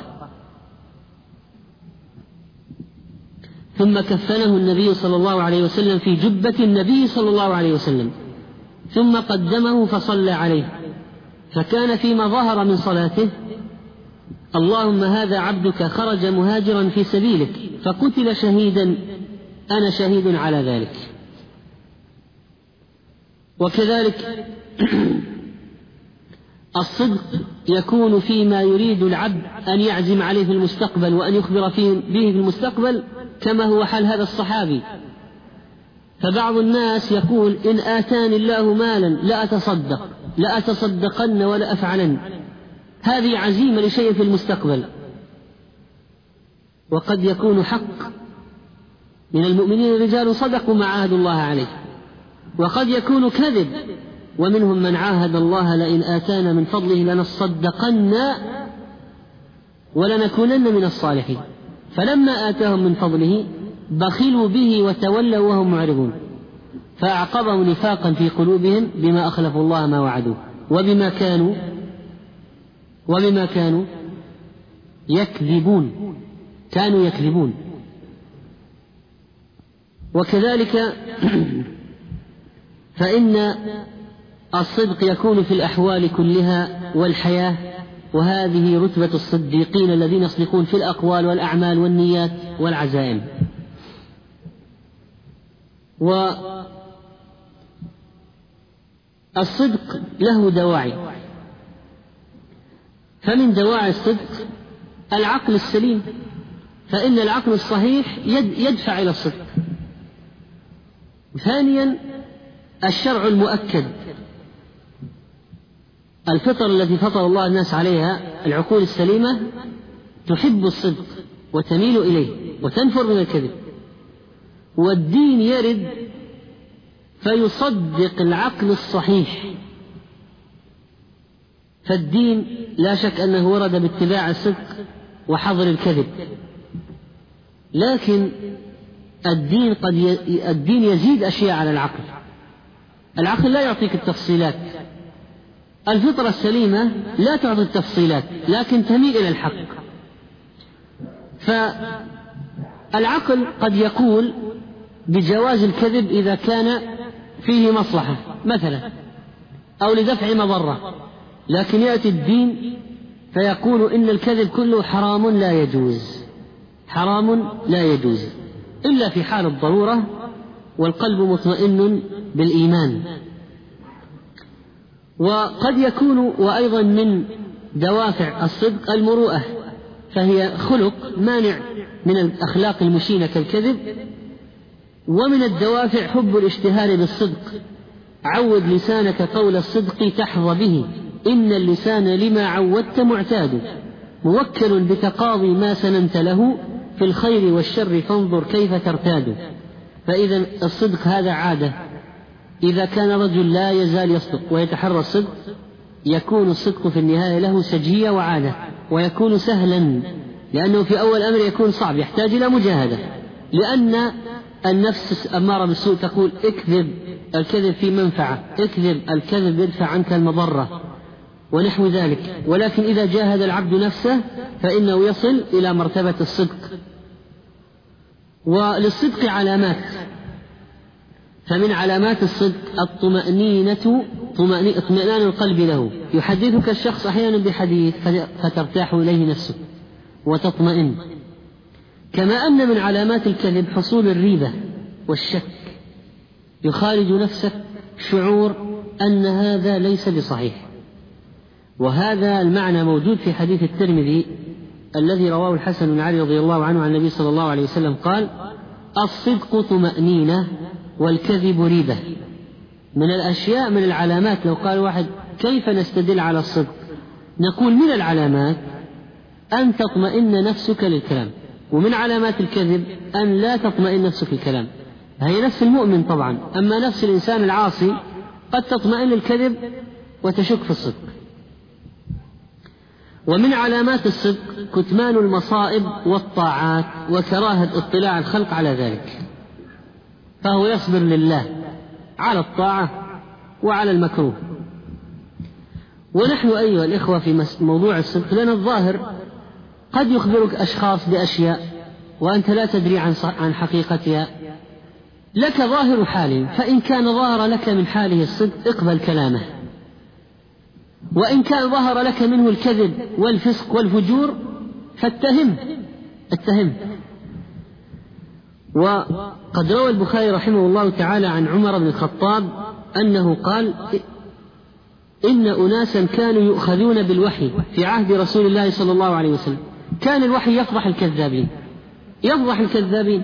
ثم كفنه النبي صلى الله عليه وسلم في جبة النبي صلى الله عليه وسلم، ثم قدمه فصلى عليه، فكان فيما ظهر من صلاته: اللهم هذا عبدك خرج مهاجرا في سبيلك فقتل شهيدا، أنا شهيد على ذلك. وكذلك الصدق يكون فيما يريد العبد أن يعزم عليه في المستقبل وأن يخبر به في المستقبل، كما هو حال هذا الصحابي. فبعض الناس يقول: إن آتاني الله مالا لأتصدقن ولا أفعلن، هذه عزيمة لشيء في المستقبل. وقد يكون حق من المؤمنين رجال صدقوا ما عاهدوا الله عليه، وقد يكون كذب، ومنهم من عاهد الله: لئن آتانا من فضله لنصدقن ولنكونن من الصالحين، فلما آتاهم من فضله بخلوا به وتولوا وهم معرضون، فأعقبهم نفاقا في قلوبهم بما أخلفوا الله ما وعدوه وبما كانوا يكذبون. وكذلك فإن الصدق يكون في الأحوال كلها والحياة، وهذه رتبة الصديقين الذين يصدقون في الأقوال والأعمال والنيات والعزائم. والصدق له دواعي، فمن دواعي الصدق العقل السليم، فإن العقل الصحيح يدفع إلى الصدق. ثانيا الشرع المؤكد، الفطر التي فطر الله الناس عليها، العقول السليمة تحب الصدق وتميل إليه وتنفر من الكذب، والدين يرد فيصدق العقل الصحيح. فالدين لا شك أنه ورد باتباع الصدق وحظر الكذب، لكن الدين يزيد أشياء على العقل. العقل لا يعطيك التفصيلات، الفطرة السليمة لا تعطي التفصيلات لكن تميل إلى الحق. فالعقل قد يقول بجواز الكذب إذا كان فيه مصلحة مثلا أو لدفع مضرة، لكن يأتي الدين فيقول إن الكذب كله حرام لا يجوز إلا في حال الضرورة والقلب مطمئن بالإيمان. وقد يكون وأيضا من دوافع الصدق المروءة، فهي خلق مانع من الأخلاق المشينة كالكذب. ومن الدوافع حب الاشتهار بالصدق، عود لسانك قول الصدق تحظى به، إن اللسان لما عودت معتاد، موكل بتقاضي ما سننت له، في الخير والشر فانظر كيف ترتاد. فإذا الصدق هذا عادة، إذا كان رجل لا يزال يصدق ويتحرى الصدق يكون الصدق في النهاية له سجية وعادة، ويكون سهلا، لأنه في أول أمر يكون صعب يحتاج إلى مجاهدة، لأن النفس أمارة بالسوء تقول اكذب، الكذب في منفعة، اكذب، الكذب يدفع عنك المضرة ونحو ذلك. ولكن إذا جاهد العبد نفسه فإنه يصل إلى مرتبة الصدق. وللصدق علامات، فمن علامات الصدق اطمئنان القلب له، يحدثك الشخص أحيانا بحديث فترتاح إليه نفسه وتطمئن. كما أن من علامات الكذب حصول الريبة والشك، يخارج نفسك شعور أن هذا ليس بصحيح. وهذا المعنى موجود في حديث الترمذي الذي رواه الحسن بن علي رضي الله عنه عن النبي صلى الله عليه وسلم قال: الصدق طمأنينة والكذب ريبة. من الأشياء، من العلامات، لو قال واحد كيف نستدل على الصدق، نقول من العلامات أن تطمئن نفسك للكلام، ومن علامات الكذب أن لا تطمئن نفسك للكلام. هي نفس المؤمن طبعا، أما نفس الإنسان العاصي قد تطمئن للكذب وتشك في الصدق. ومن علامات الصدق كتمان المصائب والطاعات وكراهة اطلاع الخلق على ذلك، فهو يصبر لله على الطاعة وعلى المكروه. ونحن أيها الإخوة في موضوع الصدق لنا الظاهر قد يخبرك أشخاص بأشياء وأنت لا تدري عن حقيقتها، لك ظاهر حاله، فإن كان ظاهر لك من حاله الصدق اقبل كلامه، وإن كان ظهر لك منه الكذب والفسق والفجور فاتهم. وقد روى البخاري رحمه الله تعالى عن عمر بن الخطاب أنه قال: إن أناسا كانوا يؤخذون بالوحي في عهد رسول الله صلى الله عليه وسلم، كان الوحي يفضح الكذابين،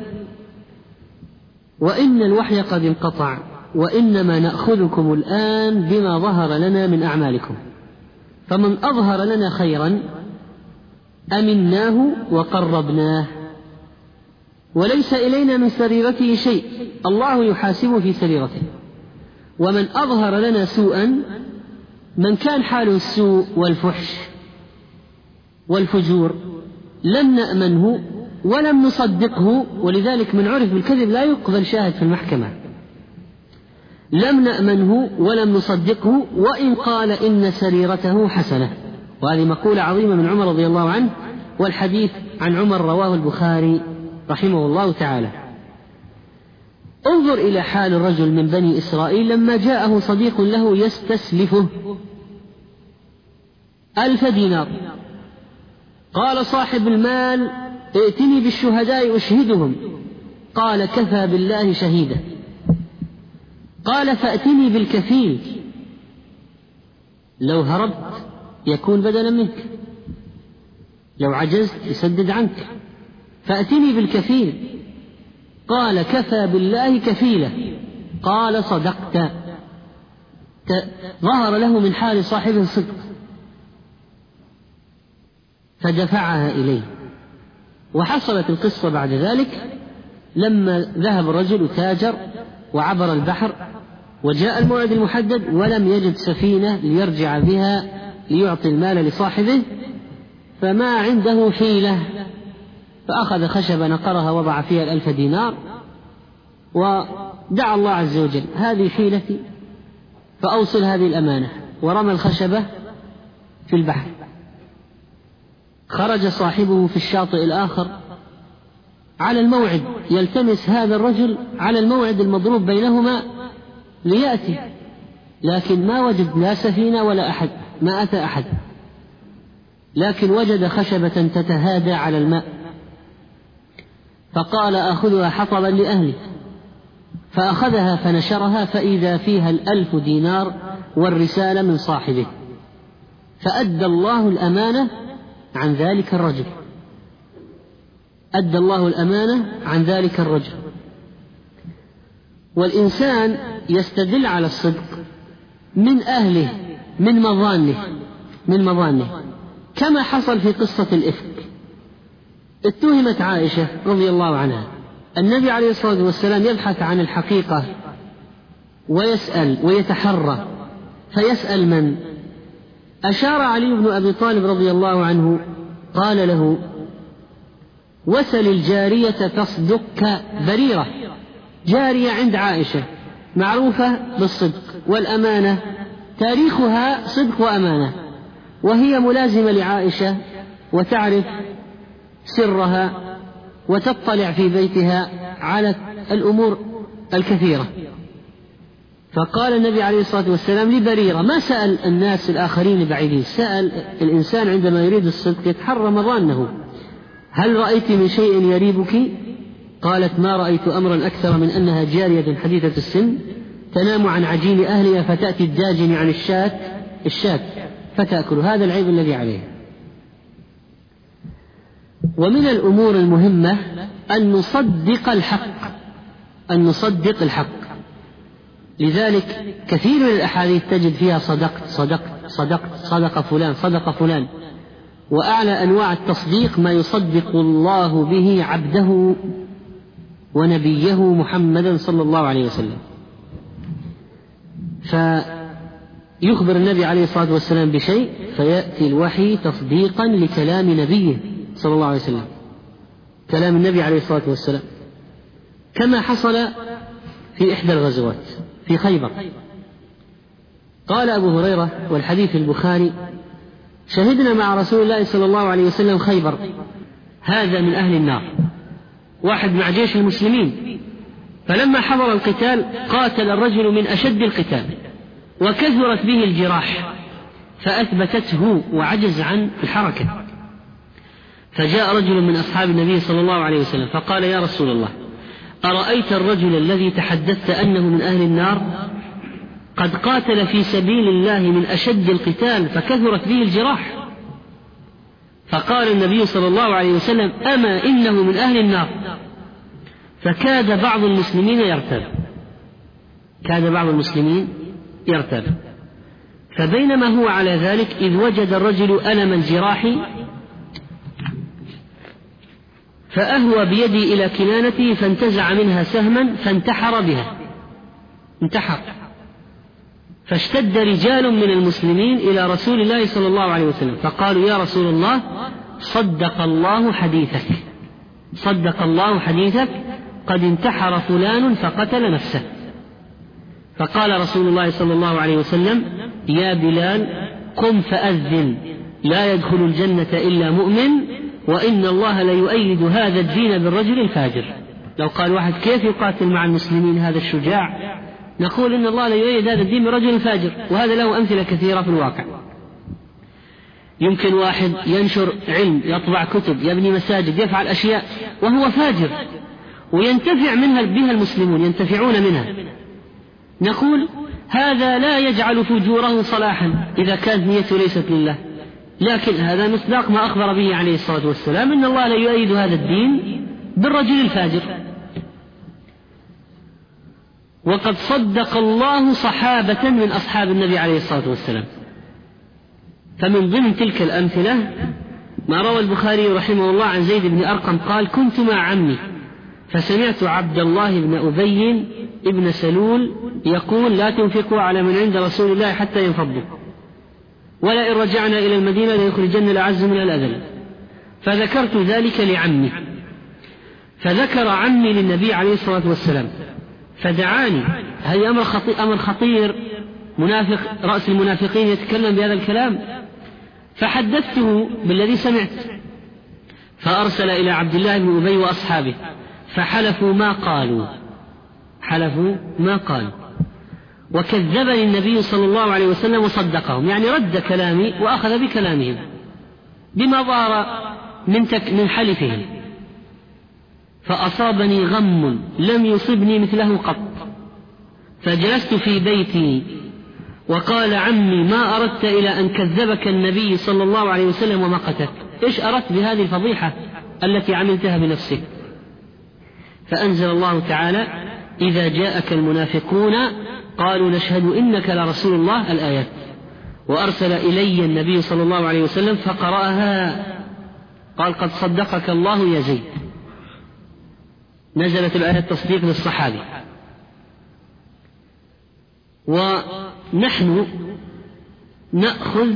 وإن الوحي قد انقطع، وإنما نأخذكم الآن بما ظهر لنا من أعمالكم، فمن أظهر لنا خيرا أمناه وقربناه، وليس إلينا من سريرته شيء، الله يحاسبه في سريرته، ومن أظهر لنا سوءا، من كان حاله السوء والفحش والفجور، لم نأمنه ولم نصدقه. ولذلك من عرف بالكذب لا يقبل شاهد في المحكمة. لم نأمنه ولم نصدقه وإن قال إن سريرته حسنة. وهذه مقولة عظيمة من عمر رضي الله عنه، والحديث عن عمر رواه البخاري رحمه الله تعالى. انظر إلى حال الرجل من بني إسرائيل لما جاءه صديق له يستسلفه 1000 دينار، قال صاحب المال: ائتني بالشهداء أشهدهم. قال: كفى بالله شهيدا. قال: فأتني بالكفيل، لو هربت يكون بدلا منك، لو عجزت يسدد عنك، فأتني بالكفيل. قال: كفى بالله كفيلا. قال: صدقت. ظهر له من حال صاحبه الصدق فدفعها إليه. وحصلت القصة بعد ذلك لما ذهب الرجل تاجر وعبر البحر وجاء الموعد المحدد ولم يجد سفينة ليرجع بها ليعطي المال لصاحبه، فما عنده حيلة، فأخذ خشبة نقرها وضع فيها 1000 دينار ودعا الله عز وجل: هذه حيلتي فأوصل هذه الأمانة، ورمى الخشبة في البحر. خرج صاحبه في الشاطئ الآخر على الموعد يلتمس هذا الرجل على الموعد المضروب بينهما ليأتي، لكن ما وجد لا سفينة ولا أحد، ما أتى أحد، لكن وجد خشبة تتهادى على الماء، فقال: آخذها حطبا لأهلي. فأخذها فنشرها فإذا فيها 1000 دينار والرسالة من صاحبه، فأدى الله الأمانة عن ذلك الرجل، أدى الله الأمانة عن ذلك الرجل. والإنسان يستدل على الصدق من أهله، من مظانه، كما حصل في قصة الإفك. اتهمت عائشة رضي الله عنها، النبي عليه الصلاة والسلام يبحث عن الحقيقة ويسأل ويتحرى، فيسأل من؟ أشار علي بن أبي طالب رضي الله عنه قال له: وسل الجارية تصدقك بريرة، جارية عند عائشة معروفة بالصدق والأمانة، تاريخها صدق وأمانة، وهي ملازمة لعائشة وتعرف سرها وتطلع في بيتها على الأمور الكثيرة. فقال النبي عليه الصلاة والسلام لبريرة، ما سأل الناس الآخرين البعيدين، سأل الإنسان عندما يريد الصدق يتحرى مظانه: هل رأيت من شيء يريبك؟ قالت: ما رأيت أمرا أكثر من أنها جارية حديثة السن تنام عن عجين أهلها فتأتي الداجن عن الشاة فتأكل. هذا العيب الذي عليه. ومن الأمور المهمة أن نصدق الحق. لذلك كثير من الأحاديث تجد فيها صدق فلان. وأعلى أنواع التصديق ما يصدق الله به عبده ونبيه محمدا صلى الله عليه وسلم. فيخبر النبي عليه الصلاة والسلام بشيء فيأتي الوحي تصديقا لكلام نبيه صلى الله عليه وسلم، كلام النبي عليه الصلاة والسلام، كما حصل في إحدى الغزوات في خيبر. قال أبو هريرة والحديث البخاري: شهدنا مع رسول الله صلى الله عليه وسلم خيبر، هذا من أهل النار، واحد مع جيش المسلمين، فلما حضر القتال قاتل الرجل من أشد القتال وكثرت به الجراح، فأثبتته وعجز عن الحركة. فجاء رجل من أصحاب النبي صلى الله عليه وسلم فقال: يا رسول الله، أرأيت الرجل الذي تحدثت أنه من أهل النار قد قاتل في سبيل الله من أشد القتال فكثرت به الجراح. فقال النبي صلى الله عليه وسلم: أما إنه من أهل النار. فكاد بعض المسلمين يرتاب. فبينما هو على ذلك إذ وجد الرجل ألم الجراح فأهوى بيدي إلى كنانته فانتزع منها سهما فانتحر بها. فاشتد رجال من المسلمين إلى رسول الله صلى الله عليه وسلم فقالوا: يا رسول الله، صدق الله حديثك، قد انتحر فلان فقتل نفسه. فقال رسول الله صلى الله عليه وسلم: يا بلال، قم فأذن، لا يدخل الجنة إلا مؤمن، وإن الله ليؤيد هذا الدين بالرجل الفاجر. لو قال واحد: كيف يقاتل مع المسلمين هذا الشجاع؟ نقول إن الله ليؤيد هذا الدين برجل فاجر، وهذا له أمثلة كثيرة في الواقع. يمكن واحد ينشر علم، يطبع كتب، يبني مساجد، يفعل أشياء وهو فاجر وينتفع بها المسلمون، ينتفعون منها. نقول هذا لا يجعل فجوره صلاحا إذا كانت نيته ليست لله، لكن هذا مصداق ما أخبر به عليه الصلاة والسلام: إن الله ليؤيد هذا الدين بالرجل الفاجر. وقد صدق الله صحابة من أصحاب النبي عليه الصلاة والسلام. فمن ضمن تلك الأمثلة ما روى البخاري رحمه الله عن زيد بن أرقم قال: كنت مع عمي فسمعت عبد الله بن أبي ابن سلول يقول: لا تنفقوا على من عند رسول الله حتى ينفضوا، ولئن رجعنا إلى المدينة ليخرجن الأعز من الأذل. فذكرت ذلك لعمي، فذكر عمي للنبي عليه الصلاة والسلام فدعاني. هل أمر خطير، منافق رأس المنافقين يتكلم بهذا الكلام؟ فحدثته بالذي سمعت، فأرسل إلى عبد الله بن أبي وأصحابه فحلفوا ما قالوا، وكذبني النبي صلى الله عليه وسلم وصدقهم، يعني رد كلامي وأخذ بكلامهم بما ظهر من حلفهم. فأصابني غم لم يصبني مثله قط، فجلست في بيتي وقال عمي: ما أردت إلى أن كذبك النبي صلى الله عليه وسلم ومقتك؟ إيش أردت بهذه الفضيحة التي عملتها بنفسك؟ فأنزل الله تعالى: إذا جاءك المنافقون قالوا نشهد إنك لرسول الله، الآيات. وأرسل إلي النبي صلى الله عليه وسلم فقرأها، قال: قد صدقك الله يا زيد. نزلت الآية التصديق للصحابي. ونحن نأخذ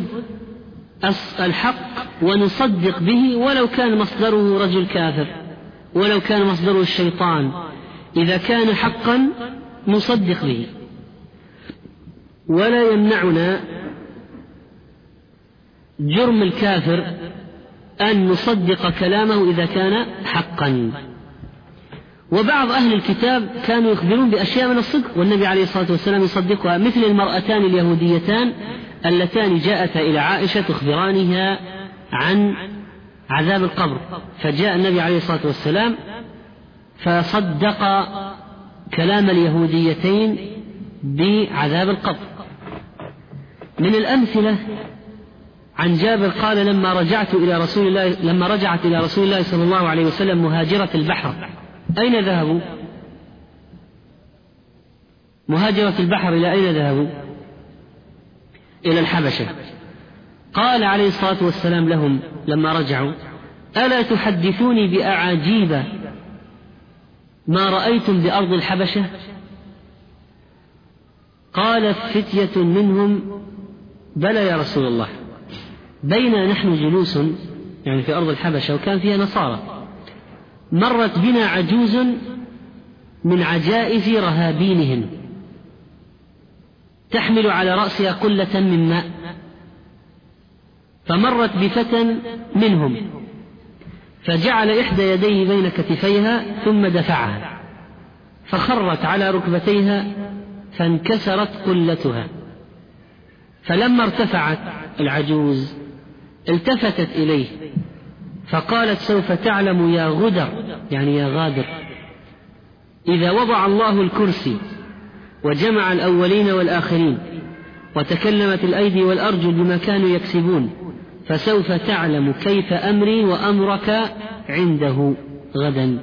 الحق ونصدق به ولو كان مصدره رجل كافر، ولو كان مصدره الشيطان، إذا كان حقا نصدق به، ولا يمنعنا جرم الكافر أن نصدق كلامه إذا كان حقا. وبعض أهل الكتاب كانوا يخبرون بأشياء من الصدق والنبي عليه الصلاة والسلام يصدقها، مثل المرأتان اليهوديتان اللتان جاءتا إلى عائشة تخبرانها عن عذاب القبر، فجاء النبي عليه الصلاة والسلام فصدق كلام اليهوديتين بعذاب القبر. من الأمثلة عن جابر قال: لما رجعت إلى رسول الله صلى الله عليه وسلم مهاجرة البحر. أين ذهبوا؟ مهاجرة البحر إلى أين ذهبوا؟ إلى الحبشة. قال عليه الصلاة والسلام لهم لما رجعوا: ألا تحدثوني بأعاجيب ما رأيتم بأرض الحبشة؟ قالت فتية منهم: بلى يا رسول الله، بينا نحن جلوس، يعني في أرض الحبشة وكان فيها نصارى، مرت بنا عجوز من عجائز رهابينهم تحمل على رأسها قلة من ماء، فمرت بفتى منهم فجعل إحدى يديه بين كتفيها ثم دفعها فخرت على ركبتيها فانكسرت قلتها، فلما ارتفعت العجوز التفتت إليه فقالت: سوف تعلم يا غدر، يعني يا غادر، إذا وضع الله الكرسي وجمع الأولين والآخرين وتكلمت الأيدي والأرجل بما كانوا يكسبون، فسوف تعلم كيف أمري وأمرك عنده غدا.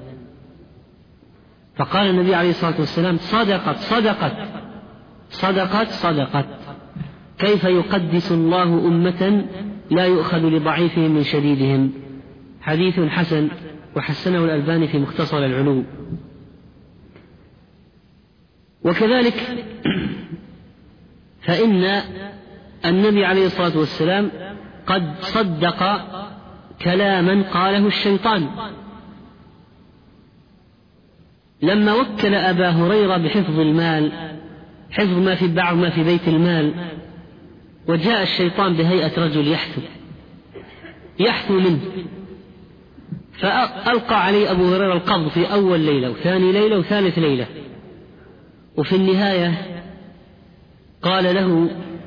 فقال النبي عليه الصلاة والسلام: صدقت صدقت صدقت صدقت. كيف يقدس الله أمة لا يؤخذ لضعيفهم من شديدهم. حديث حسن، وحسنه الألباني في مختصر العلوم. وكذلك فإن النبي عليه الصلاة والسلام قد صدق كلاما قاله الشيطان لما وكل أبا هريرة بحفظ المال، حفظ ما في بعض ما في بيت المال، وجاء الشيطان بهيئة رجل يحثو منه، فألقى عليه أبو هريرة القبض في أول ليلة وثاني ليلة وثالث ليلة، وفي النهاية قال له: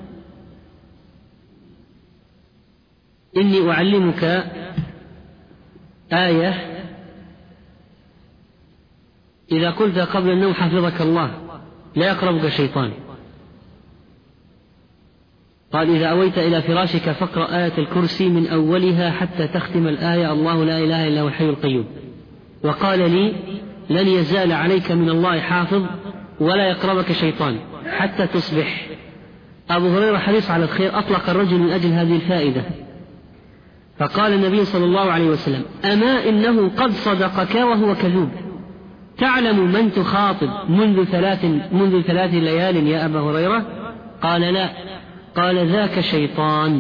إني أعلمك آية إذا قلت قبل النوم حفظك الله لا يقربك الشيطان. قال: إذا أويت إلى فراشك فاقرأ آية الكرسي من أولها حتى تختم الآية: الله لا إله إلا هو الحي القيوم. وقال لي: لن يزال عليك من الله حافظ ولا يقربك شيطان حتى تصبح. أبو هريرة حريص على الخير، أطلق الرجل من أجل هذه الفائدة. فقال النبي صلى الله عليه وسلم: أما إنه قد صدقك وهو كذوب. تعلم من تخاطب منذ ثلاث ليال يا أبا هريرة؟ قال: لا. قال: ذاك شيطان.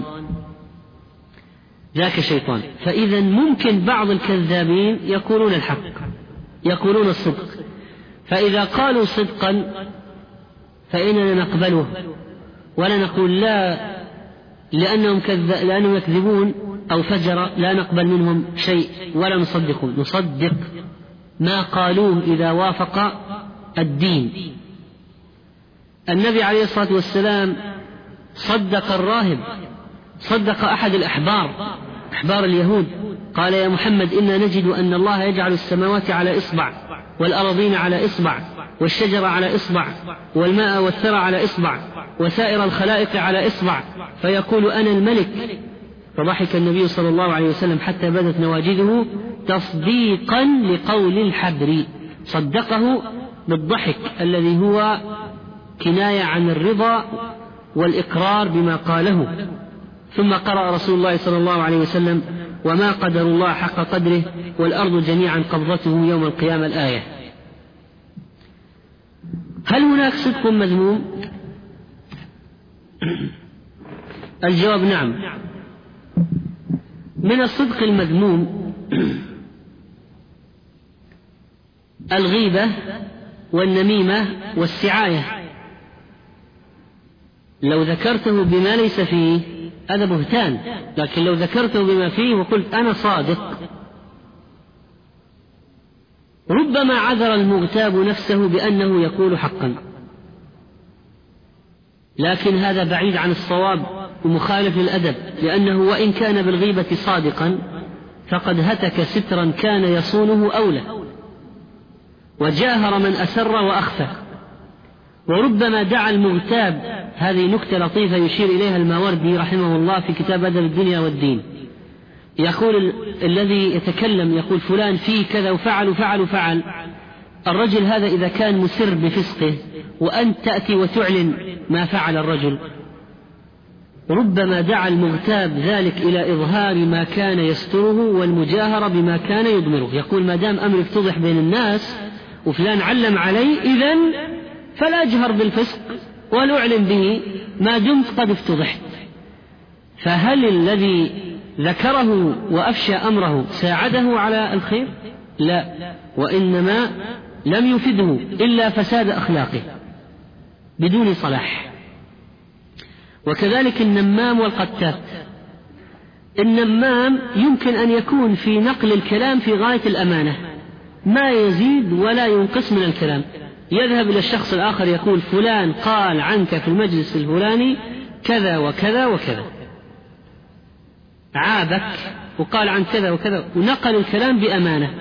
فإذا ممكن بعض الكذابين يقولون الحق، يقولون الصدق، فإذا قالوا صدقا فإننا نقبله ولا نقول لا لأنهم يكذبون أو فجر لا نقبل منهم شيء ولا نصدقهم، نصدق ما قالوه إذا وافق الدين. النبي عليه الصلاة والسلام صدق الراهب، صدق أحد الأحبار اليهود، قال: يا محمد إنا نجد أن الله يجعل السماوات على إصبع والأراضين على إصبع والشجر على إصبع والماء والثرى على إصبع وسائر الخلائق على إصبع، فيقول: أنا الملك. فضحك النبي صلى الله عليه وسلم حتى بدت نواجذه تصديقا لقول الحبر، صدقه بالضحك الذي هو كناية عن الرضا والإقرار بما قاله. ثم قرأ رسول الله صلى الله عليه وسلم: وما قدر الله حق قدره والأرض جميعا قبضته يوم القيامة الآية. هل هناك صدق مذموم؟ الجواب: نعم. من الصدق المذموم الغيبة والنميمة والسعاية. لو ذكرته بما ليس فيه هذا بهتان، لكن لو ذكرته بما فيه وقلت أنا صادق، ربما عذر المغتاب نفسه بأنه يقول حقا، لكن هذا بعيد عن الصواب ومخالف للأدب، لأنه وإن كان بالغيبة صادقا فقد هتك سترا كان يصونه أولى، وجاهر من أسر وأخفى. وربما دعا المغتاب، هذه نكتة لطيفة يشير إليها الماوردي رحمه الله في كتاب أدب الدنيا والدين، يقول الذي يتكلم يقول: فلان فيه كذا وفعل. الرجل هذا إذا كان مسر بفسقه وأنت تأتي وتعلن ما فعل الرجل، ربما دعا المغتاب ذلك إلى إظهار ما كان يستره والمجاهرة بما كان يضمره. يقول: ما دام أمر افتضح بين الناس وفلان علم علي، إذن فلا أجهر بالفسق ولا أعلن به ما دمت قد افتضحت. فهل الذي ذكره وأفشى أمره ساعده على الخير؟ لا، وإنما لم يفده إلا فساد أخلاقه بدون صلاح. وكذلك النمام والقتات. النمام يمكن أن يكون في نقل الكلام في غاية الأمانة، ما يزيد ولا ينقص من الكلام، يذهب إلى الشخص الآخر يقول: فلان قال عنك في المجلس الفلاني كذا وكذا وكذا، عابك وقال عن كذا وكذا ونقل الكلام بأمانة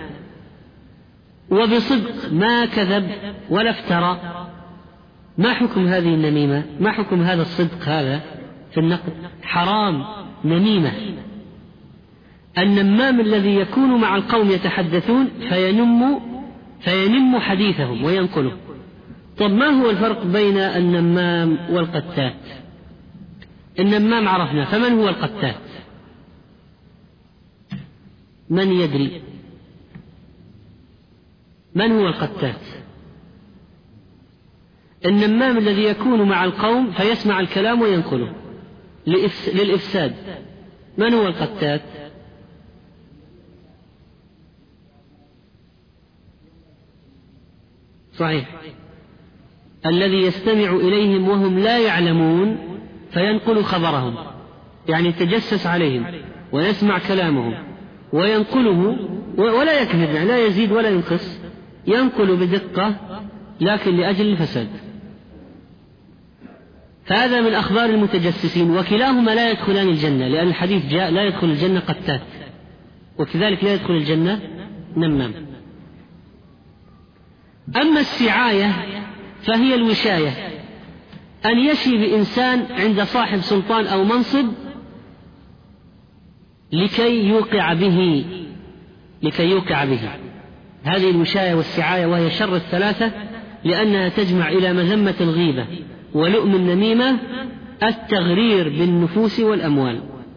وبصدق، ما كذب ولا افترى، ما حكم هذه النميمة؟ ما حكم هذا الصدق هذا في النقل؟ حرام، نميمة. النمام الذي يكون مع القوم يتحدثون فينم حديثهم وينقله. طب ما هو الفرق بين النمام والقتات؟ النمام عرفنا، فمن هو القتات؟ من يدري من هو القتات؟ النمام الذي يكون مع القوم فيسمع الكلام وينقله للإفساد. من هو القتات؟ صحيح، الذي يستمع إليهم وهم لا يعلمون فينقل خبرهم، يعني يتجسس عليهم ويسمع كلامهم وينقله ولا يكذب، يعني لا يزيد ولا ينقص، ينقل بدقة لكن لأجل الفساد. فهذا من أخبار المتجسسين، وكلاهما لا يدخلان الجنة، لأن الحديث جاء لا يدخل الجنة قتات، وكذلك لا يدخل الجنة نمام. أما السعاية فهي الوشاية، أن يشي بإنسان عند صاحب سلطان أو منصب لكي يوقع به. هذه الوشاية والسعاية، وهي شر الثلاثة، لأنها تجمع إلى مذمة الغيبة ولؤم النميمة التغرير بالنفوس والأموال.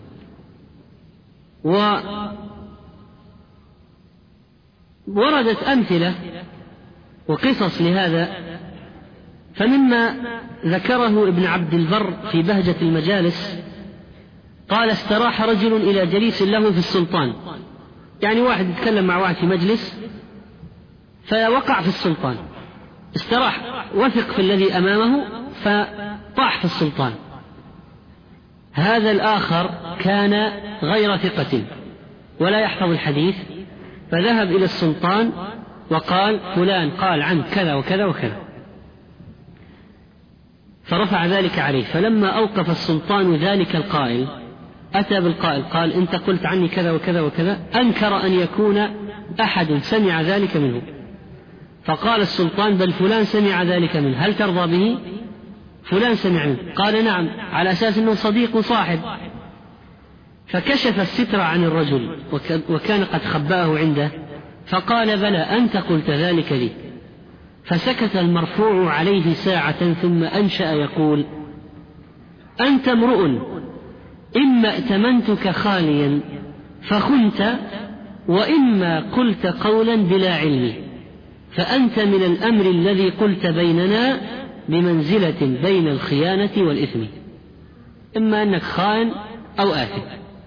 ووردت أمثلة وقصص لهذا، فمما ذكره ابن عبد البر في بهجة المجالس قال: استراح رجل إلى جليس له في السلطان، يعني واحد يتكلم مع واحد في مجلس فوقع في السلطان، استراح، وثق في الذي أمامه فطاح في السلطان. هذا الآخر كان غير ثقة ولا يحفظ الحديث، فذهب إلى السلطان وقال: فلان قال عنك كذا وكذا وكذا، فرفع ذلك عليه. فلما أوقف السلطان ذلك القائل أتى بالقائل قال: أنت قلت عني كذا وكذا وكذا، أنكر أن يكون أحد سمع ذلك منه. فقال السلطان: بل فلان سمع ذلك منه، هل ترضى به؟ فلان سمع منه. قال: نعم، على أساس أنه صديق وصاحب. فكشف الستر عن الرجل وكان قد خبأه عنده، فقال: بلى، أنت قلت ذلك لي. فسكت المرفوع عليه ساعة ثم أنشأ يقول: أنت امرؤ إما ائتمنتك خاليا فخنت، وإما قلت قولا بلا علم، فأنت من الأمر الذي قلت بيننا بمنزلة بين الخيانة والإثم، إما أنك خائن أو آثم.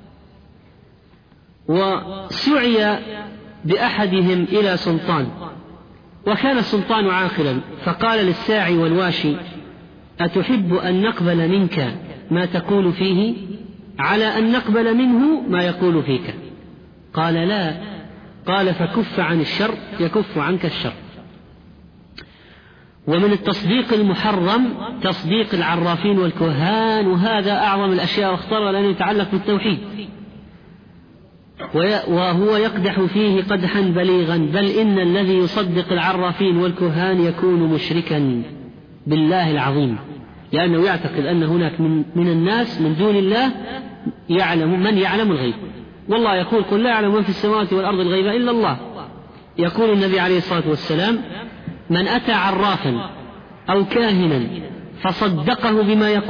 وسعي بأحدهم إلى سلطان، وكان السلطان عاقلا، فقال للساعي والواشي: أتحب أن نقبل منك ما تقول فيه على أن نقبل منه ما يقول فيك؟ قال: لا. قال: فكف عن الشر يكف عنك الشر. ومن التصديق المحرم تصديق العرافين والكهان، وهذا أعظم الأشياء واختار لأنه يتعلق بالتوحيد، وهو يقدح فيه قدحا بليغا، بل إن الذي يصدق العرافين والكهان يكون مشركا بالله العظيم، لأنه يعتقد أن هناك من الناس من دون الله من يعلم الغيب. والله يقول: قل لا يعلم من في السماوات والأرض الغيب إلا الله. يقول النبي عليه الصلاة والسلام: من أتى عرافا أو كاهنا فصدقه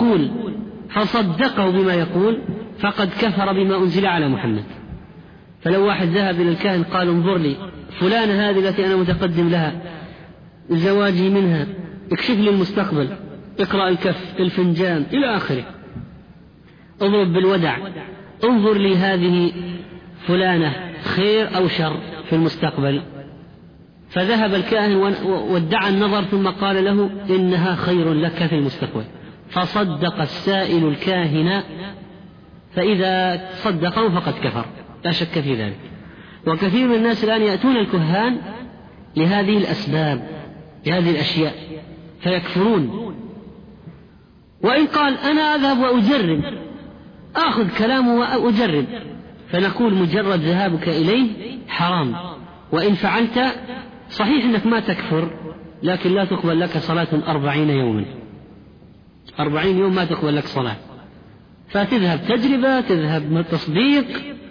بما يقول فقد كفر بما أنزل على محمد. فلو واحد ذهب إلى الكاهن قال: انظر لي فلانة هذه التي أنا متقدم لها زواجي منها، اكشف لي المستقبل، اقرأ الكف، الفنجان، إلى آخره، اضرب بالودع، انظر لي هذه فلانة خير أو شر في المستقبل. فذهب الكاهن وادعى النظر، ثم قال له: إنها خير لك في المستقبل. فصدق السائل الكاهن، فإذا صدقه فقد كفر، لا شك في ذلك. وكثير من الناس الآن يأتون الكهان لهذه الأسباب، لهذه الأشياء، فيكفرون. وإن قال: أنا أذهب وأجرب، آخذ كلامه وأجرب، فنقول مجرد ذهابك إليه حرام، وإن فعلت صحيح أنك ما تكفر، لكن لا تقبل لك صلاة 40 يوما، 40 يوم ما تقبل لك صلاة، فتذهب تجربة، تذهب تصديق،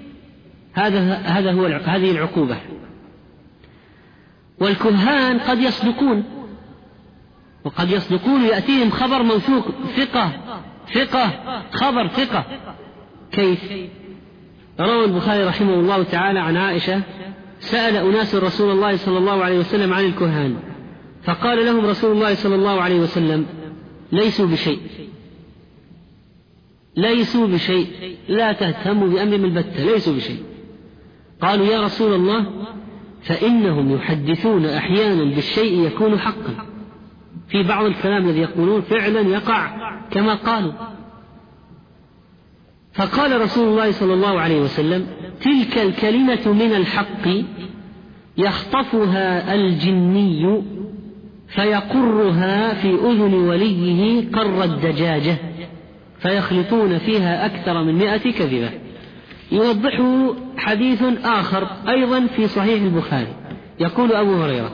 هذه العقوبة. والكهان قد يصدقون، وقد يصدقون يأتيهم خبر موثوق، ثقة خبر ثقة. كيف؟ روى البخاري رحمه الله تعالى عن عائشة: سأل أناس رسول الله صلى الله عليه وسلم عن الكهان، فقال لهم رسول الله صلى الله عليه وسلم: ليسوا بشيء، لا تهتموا بأمرهم البتة، ليسوا بشيء. قالوا: يا رسول الله، فإنهم يحدثون أحيانا بالشيء يكون حقا. في بعض الكلام الذي يقولون فعلا يقع كما قالوا. فقال رسول الله صلى الله عليه وسلم: تلك الكلمة من الحق يخطفها الجني فيقرها في أذن وليه قر الدجاجة، فيخلطون فيها أكثر من 100 كذبة. يوضحه حديث آخر أيضا في صحيح البخاري، يقول أبو هريرة: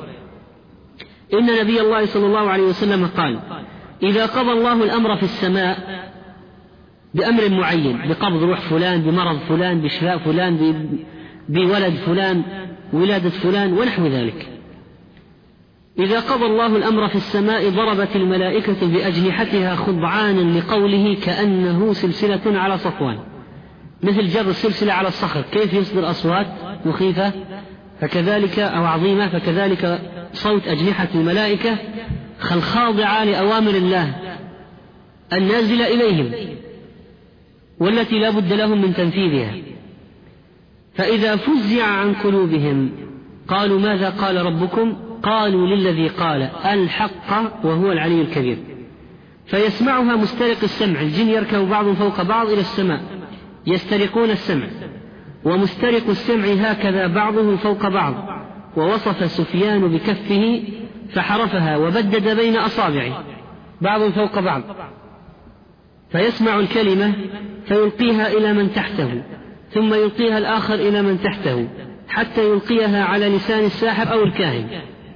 إن نبي الله صلى الله عليه وسلم قال: إذا قضى الله الأمر في السماء بأمر معين، بقبض روح فلان، بمرض فلان، بشفاء فلان، بولد فلان، ولادة فلان ونحو ذلك، إذا قضى الله الأمر في السماء ضربت الملائكة بأجنحتها خضعانا لقوله كأنه سلسلة على صفوان، مثل جر السلسلة على الصخر، كيف يصدر أصوات مخيفة فكذلك أو عظيمة، فكذلك صوت أجنحة الملائكة خاضعة لأوامر الله النازلة إليهم والتي لا بد لهم من تنفيذها. فإذا فزع عن قلوبهم قالوا: ماذا قال ربكم؟ قالوا: للذي قال الحق وهو العلي الكبير. فيسمعها مسترق السمع، الجن يركب بعض فوق بعض إلى السماء يسترقون السمع، ومسترق السمع هكذا بعضه فوق بعض. ووصف سفيان بكفه فحرفها وبدد بين أصابعه بعض فوق بعض، فيسمع الكلمة فيلقيها إلى من تحته، ثم يلقيها الآخر إلى من تحته، حتى يلقيها على لسان الساحر أو الكاهن،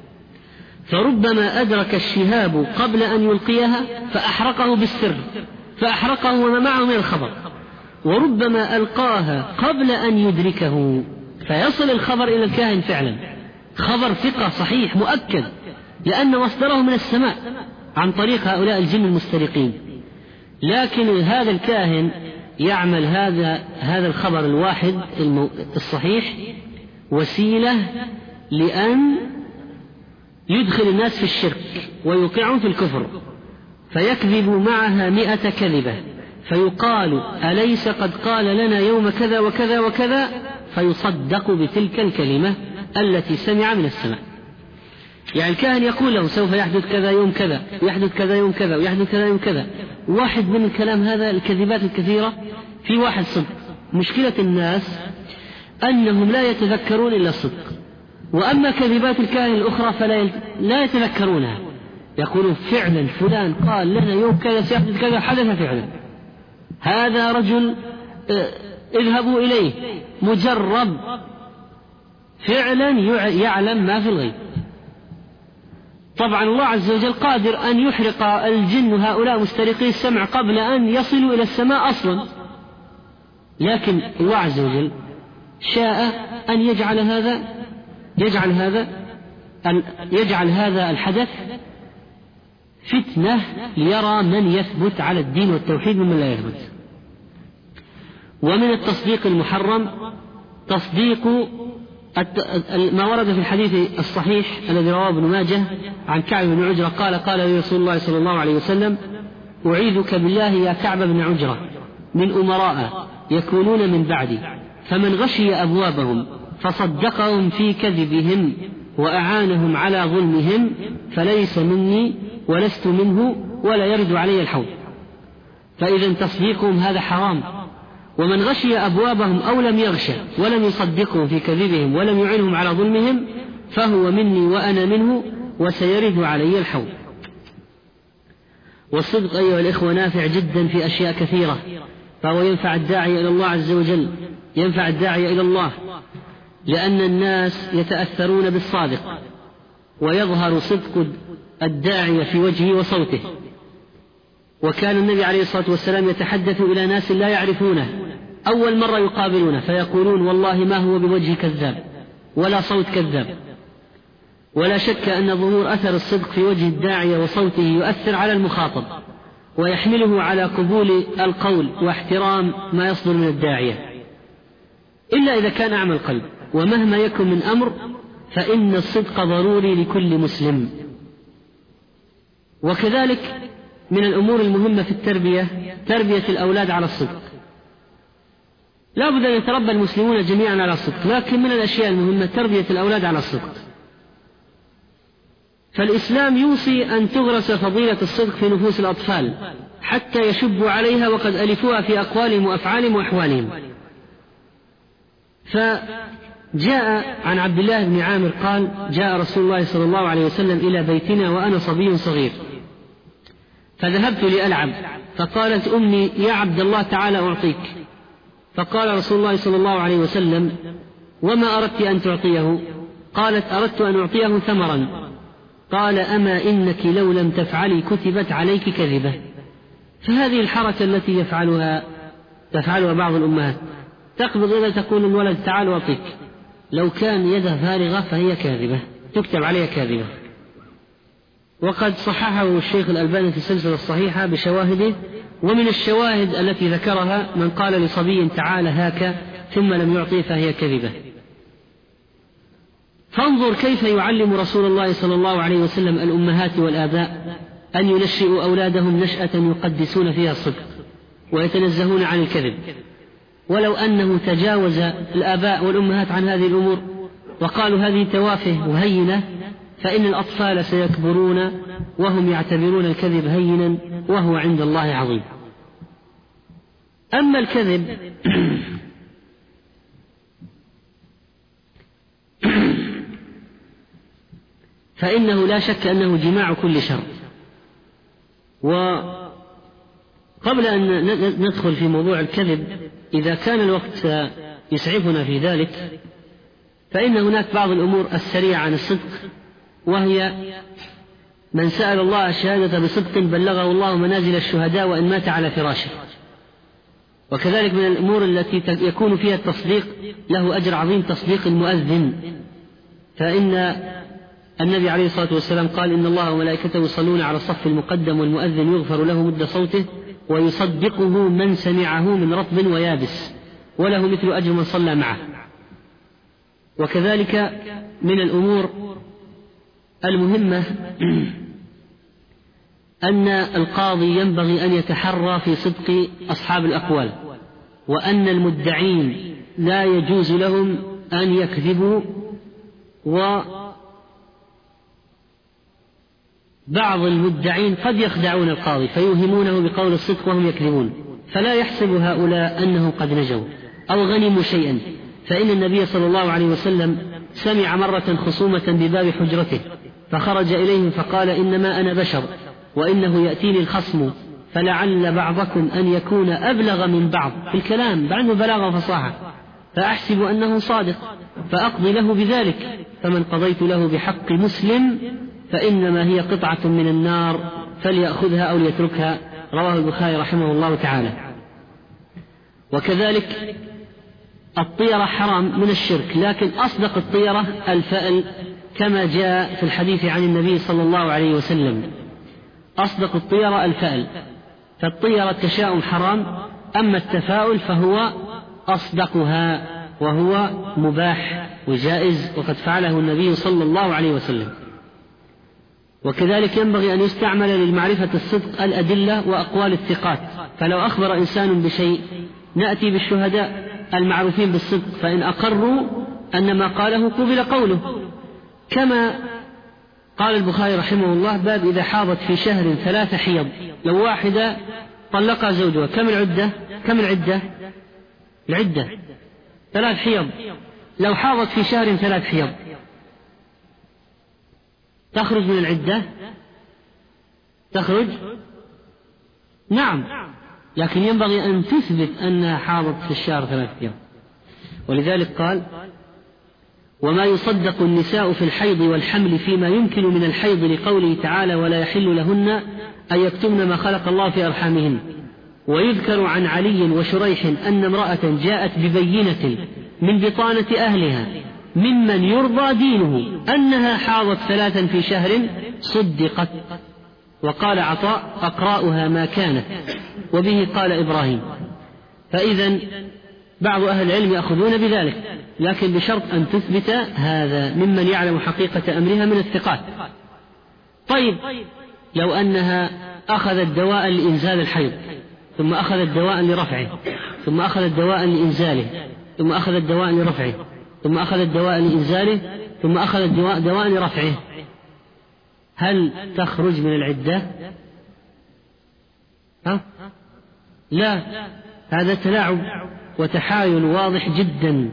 فربما أدرك الشهاب قبل أن يلقيها فأحرقه بالسر، فأحرقه وما معه من الخبر، وربما ألقاها قبل أن يدركه فيصل الخبر إلى الكاهن فعلا، خبر ثقة صحيح مؤكد، لأن مصدره من السماء عن طريق هؤلاء الجن المسترقين. لكن هذا الكاهن يعمل هذا الخبر الواحد الصحيح وسيلة لأن يدخل الناس في الشرك ويوقعهم في الكفر، فيكذب معها 100 كذبة، فيقال: أليس قد قال لنا يوم كذا وكذا وكذا؟ فيصدق بتلك الكلمة التي سمع من السماء. يعني الكاهن يقول له: سوف يحدث كذا يوم كذا، ويحدث كذا يوم كذا، ويحدث كذا يوم كذا. واحد من الكلام هذا الكذبات الكثيرة في واحد صدق. مشكلة الناس أنهم لا يتذكرون إلا الصدق، وأما كذبات الكاهن الأخرى فلا يتذكرونها، يقولون: فعلا فلان قال لنا يوم كذا سيحدث كذا، حدث فعلا، هذا رجل اذهبوا إليه مجرب، فعلا يعلم ما في الغيب. طبعا الله عز وجل قادر أن يحرق الجن هؤلاء مسترقي السمع قبل أن يصلوا إلى السماء أصلا، لكن الله عز وجل شاء أن يجعل هذا الحدث فتنة ليرى من يثبت على الدين والتوحيد ومن لا يثبت. ومن التصديق المحرم تصديق ما ورد في الحديث الصحيح الذي رواه ابن ماجه عن كعب بن عجرة قال: قال لي رسول الله صلى الله عليه وسلم: أعيذك بالله يا كعب بن عجرة من أمراء يكونون من بعدي، فمن غشي أبوابهم فصدقهم في كذبهم وأعانهم على ظلمهم فليس مني ولست منه ولا يرد علي الحوض. فإذا تصديقهم هذا حرام. ومن غشي أبوابهم أو لم يغش ولم يصدقهم في كذبهم ولم يعنهم على ظلمهم فهو مني وأنا منه وسيرد علي الحوض. والصدق أيها الإخوة نافع جدا في أشياء كثيرة، فهو ينفع الداعي إلى الله عز وجل، ينفع الداعي إلى الله، لأن الناس يتأثرون بالصادق، ويظهر صدق الداعي في وجهه وصوته. وكان النبي عليه الصلاة والسلام يتحدث إلى ناس لا يعرفونه أول مرة يقابلونه، فيقولون والله ما هو بوجه كذاب ولا صوت كذاب. ولا شك أن ظهور أثر الصدق في وجه الداعية وصوته يؤثر على المخاطب، ويحمله على قبول القول واحترام ما يصدر من الداعية، إلا إذا كان أعمى القلب. ومهما يكن من أمر فإن الصدق ضروري لكل مسلم. وكذلك من الأمور المهمة في التربية تربية الأولاد على الصدق. لا بد أن يتربى المسلمون جميعا على الصدق، لكن من الأشياء المهمة تربية الأولاد على الصدق. فالإسلام يوصي أن تغرس فضيلة الصدق في نفوس الأطفال حتى يشبوا عليها وقد ألفوها في أقوالهم وأفعالهم وأحوالهم. فجاء عن عبد الله بن عامر قال: جاء رسول الله صلى الله عليه وسلم إلى بيتنا وأنا صبي صغير، فذهبت لألعب، فقالت أمي: يا عبد الله تعالى أعطيك. فقال رسول الله صلى الله عليه وسلم: وما أردت أن تعطيه؟ قالت: أردت أن أعطيه ثمرا. قال: أما إنك لو لم تفعلي كتبت عليك كذبة. فهذه الحركة التي تفعلها بعض الأمهات، تقبض إذا تقول الولد تعال أعطيك، لو كان يده فارغة فهي كاذبة، تكتب عليها كاذبة. وقد صححه الشيخ الألباني في السلسلة الصحيحة بشواهده. ومن الشواهد التي ذكرها من قال لصبي تعال هاك ثم لم يعطيه فهي كذبة. فانظر كيف يعلم رسول الله صلى الله عليه وسلم الأمهات والآباء أن ينشئوا أولادهم نشأة يقدسون فيها الصدق ويتنزهون عن الكذب. ولو أنه تجاوز الآباء والأمهات عن هذه الأمور وقالوا هذه توافه وهينة، فإن الأطفال سيكبرون وهم يعتبرون الكذب هينا وهو عند الله عظيم. أما الكذب فإنه لا شك أنه جماع كل شر. وقبل أن ندخل في موضوع الكذب، إذا كان الوقت يسعفنا في ذلك، فإن هناك بعض الأمور السريعة عن الصدق، وهي من سأل الله الشهادة بصدق بلغه الله منازل الشهداء وإن مات على فراشه. وكذلك من الأمور التي يكون فيها التصديق له أجر عظيم تصديق المؤذن، فإن النبي عليه الصلاة والسلام قال: إن الله وملائكته يصلون على الصف المقدم والمؤذن يغفر له مد صوته ويصدقه من سمعه من رطب ويابس وله مثل أجر من صلى معه. وكذلك من الأمور المهمة أن القاضي ينبغي أن يتحرى في صدق أصحاب الأقوال، وأن المدعين لا يجوز لهم أن يكذبوا، وبعض المدعين قد يخدعون القاضي فيوهمونه بقول الصدق وهم يكذبون، فلا يحسب هؤلاء أنهم قد نجوا أو غنموا شيئا. فإن النبي صلى الله عليه وسلم سمع مرة خصومة بباب حجرته فخرج إليهم فقال: إنما أنا بشر وإنه يأتيني الخصم فلعل بعضكم أن يكون أبلغ من بعض في الكلام، عنده بلاغة وفصاحة، فأحسب أنه صادق فأقضي له بذلك، فمن قضيت له بحق مسلم فإنما هي قطعة من النار فليأخذها أو ليتركها. رواه البخاري رحمه الله تعالى. وكذلك الطيرة حرام من الشرك، لكن أصدق الطيرة الفأل كما جاء في الحديث عن النبي صلى الله عليه وسلم: أصدق الطيرة الفأل. فالطيرة التشاؤم حرام، أما التفاؤل فهو أصدقها وهو مباح وجائز، وقد فعله النبي صلى الله عليه وسلم. وكذلك ينبغي أن يستعمل للمعرفة الصدق الأدلة وأقوال الثقات، فلو أخبر إنسان بشيء نأتي بالشهداء المعروفين بالصدق، فإن أقروا أن ما قاله قبل قوله، كما قال البخاري رحمه الله: باب إذا حاضت في شهر 3 حيض، لو واحدة طلقها زوجها كم العدة 3 حيض، لو حاضت في شهر 3 حيض تخرج من العدة؟ تخرج؟ نعم، لكن ينبغي أن تثبت أنها حاضت في الشهر 3 أيام. ولذلك قال: وما يصدق النساء في الحيض والحمل فيما يمكن من الحيض، لقوله تعالى: ولا يحل لهن أن يكتمن ما خلق الله في أرحامهن. ويذكر عن علي وشريح أن امرأة جاءت ببينة من بطانة أهلها ممن يرضى دينه أنها حاضت 3 في شهر صدقت. وقال عطاء: أقرأها ما كانت. وبه قال إبراهيم. فإذا بعض أهل العلم يأخذون بذلك، لكن بشرط أن تثبت هذا ممن يعلم حقيقة أمرها من الثقات. طيب، لو أنها أخذت دواء لإنزال الحيض، ثم أخذت دواء لرفعه، ثم أخذت دواء لإنزاله، ثم أخذت دواء لرفعه، ثم أخذت دواء لإنزاله، ثم أخذت دواء لرفعه، هل تخرج من العدة؟ لا، هذا تلاعب وتحايل واضح جدا.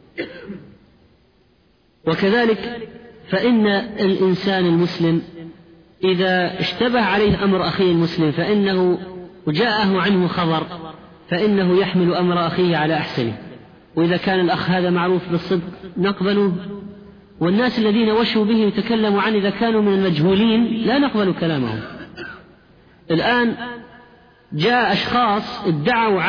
وكذلك فإن الإنسان المسلم إذا اشتبه عليه أمر أخيه المسلم فإنه وجاءه عنه خبر فإنه يحمل أمر أخيه على أحسنه، وإذا كان الأخ هذا معروف بالصدق نقبله، والناس الذين وشوا به يتكلموا عنه إذا كانوا من المجهولين لا نقبل كلامهم. الآن جاء أشخاص ادعوا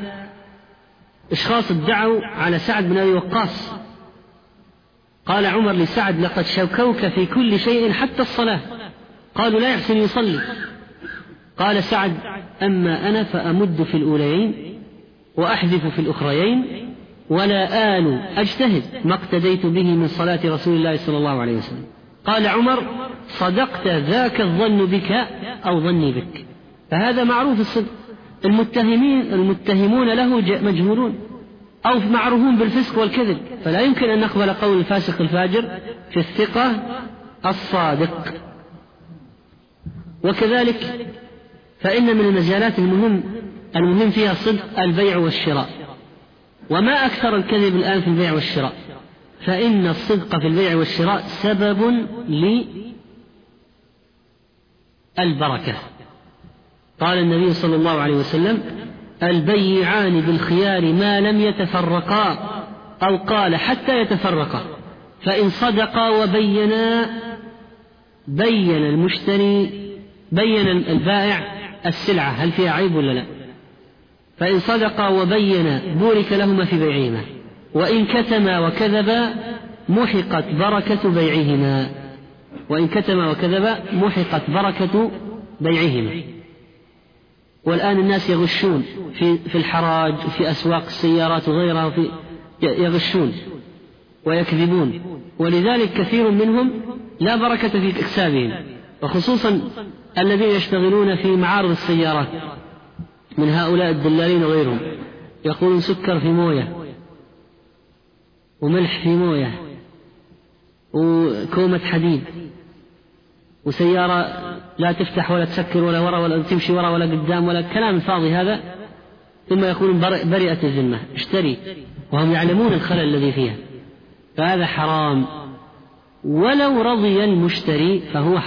على سعد بن أبي وقاص. قال عمر لسعد: لقد شوكوك في كل شيء حتى الصلاة. قالوا: لا يحسن يصلي. قال سعد: أما أنا فأمد في الأوليين وأحذف في الأخريين، ولا آل أجتهد ما اقتديت به من صلاة رسول الله صلى الله عليه وسلم. قال عمر: صدقت، ذاك الظن بك أو ظني بك. فهذا معروف الصدق. المتهمون له مجهولون أو معروفون بالفسق والكذب، فلا يمكن أن نقبل قول الفاسق الفاجر في الثقة الصادق. وكذلك فإن من المجالات المهم فيها الصدق البيع والشراء. وما أكثر الكذب الآن في البيع والشراء، فإن الصدق في البيع والشراء سبب للبركة. قال النبي صلى الله عليه وسلم: البيعان بالخيار ما لم يتفرقا، أو قال حتى يتفرقا، فإن صدقا وبينا بين البائع السلعة هل فيها عيب ولا لا. فإن صدقا وبينا بورك لهما في بيعهما، وإن كتما وكذبا محقت بركة بيعهما. والآن الناس يغشون في الحراج، في أسواق السيارات وغيرها، يغشون ويكذبون، ولذلك كثير منهم لا بركة في إكسابهم، وخصوصا الذين يشتغلون في معارض السيارات من هؤلاء الدلالين وغيرهم، يقولون سكر في موية وملح في موية وكومة حديد وسيارة لا تفتح ولا تسكر ولا وراء ولا تمشي وراء ولا قدام ولا كلام فاضي هذا، ثم يقولون برئت الذمة اشتري، وهم يعلمون الخلل الذي فيها. فهذا حرام، ولو رضي المشتري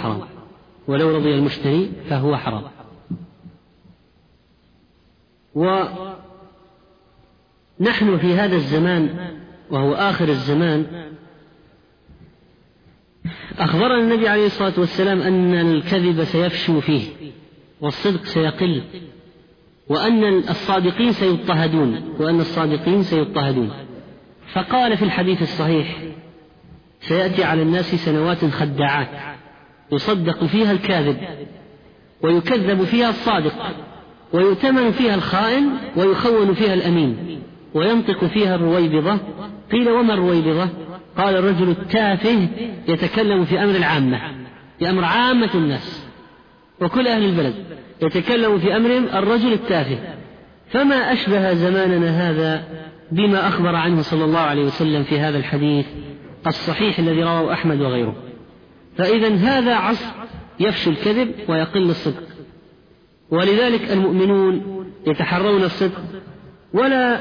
فهو حرام. ونحن في هذا الزمان وهو آخر الزمان، أخبرنا النبي عليه الصلاة والسلام أن الكذب سيفشو فيه والصدق سيقل، وأن الصادقين سيضطهدون. فقال في الحديث الصحيح: سيأتي على الناس سنوات خداعات يصدق فيها الكاذب ويكذب فيها الصادق، ويؤتمن فيها الخائن ويخون فيها الأمين، وينطق فيها الرويبضة. قيل: وما الرويبضة؟ قال: الرجل التافه يتكلم في أمر العامة، في أمر عامة الناس وكل أهل البلد، يتكلم في أمرهم الرجل التافه. فما أشبه زماننا هذا بما أخبر عنه صلى الله عليه وسلم في هذا الحديث الصحيح الذي رواه أحمد وغيره. فإذا هذا عصر يفشو الكذب ويقل الصدق، ولذلك المؤمنون يتحرون الصدق ولا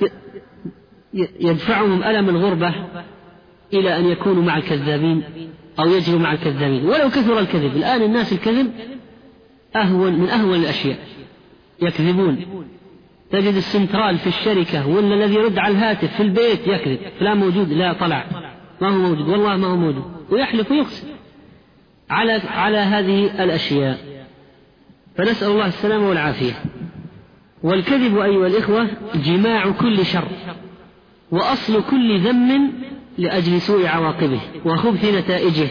يدفعهم ألم الغربة إلى أن يكونوا مع الكذابين أو يجروا مع الكذابين ولو كثر الكذب. الآن الناس الكذب من أهون الأشياء، يكذبون، تجد السنترال في الشركة ولا الذي يرد على الهاتف في البيت يكذب، فلان موجود، لا طلع ما هو موجود، والله ما هو موجود، ويحلف ويقسم على هذه الأشياء. فنسأل الله السلامة والعافية. والكذب أيها الإخوة جماع كل شر، وأصل كل ذم لأجل سوء عواقبه وخبث نتائجه،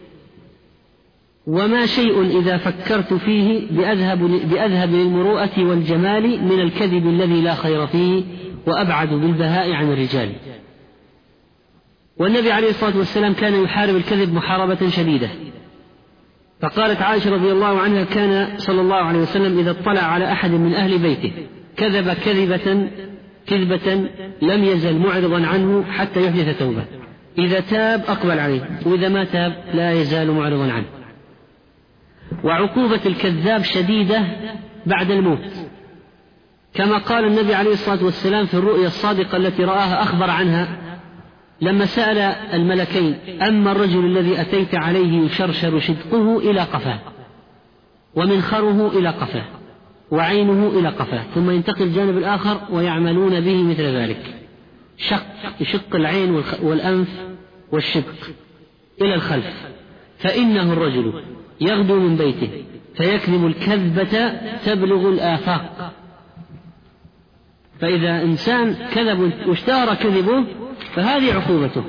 وما شيء إذا فكرت فيه بأذهب للمروءة والجمال من الكذب الذي لا خير فيه، وأبعد بالبهاء عن الرجال. والنبي عليه الصلاة والسلام كان يحارب الكذب محاربة شديدة، فقالت عائشة رضي الله عنها: كان صلى الله عليه وسلم إذا اطلع على أحد من أهل بيته كذب كذبة لم يزل معرضا عنه حتى يحدث توبة، إذا تاب أقبل عليه، وإذا ما تاب لا يزال معرضا عنه. وعقوبة الكذاب شديدة بعد الموت، كما قال النبي عليه الصلاة والسلام في الرؤيا الصادقة التي رآها أخبر عنها لما سأل الملكين: أما الرجل الذي أتيت عليه يشرشر شدقه إلى قفاه، ومنخره إلى قفاه، وعينه إلى قفاه، ثم ينتقل الجانب الآخر ويعملون به مثل ذلك، يشق العين والأنف والشدق إلى الخلف، فإنه الرجل يغدو من بيته فيكذب الكذبة تبلغ الآفاق. فإذا إنسان كذب واشتهر كذبه فهذه عقوبته.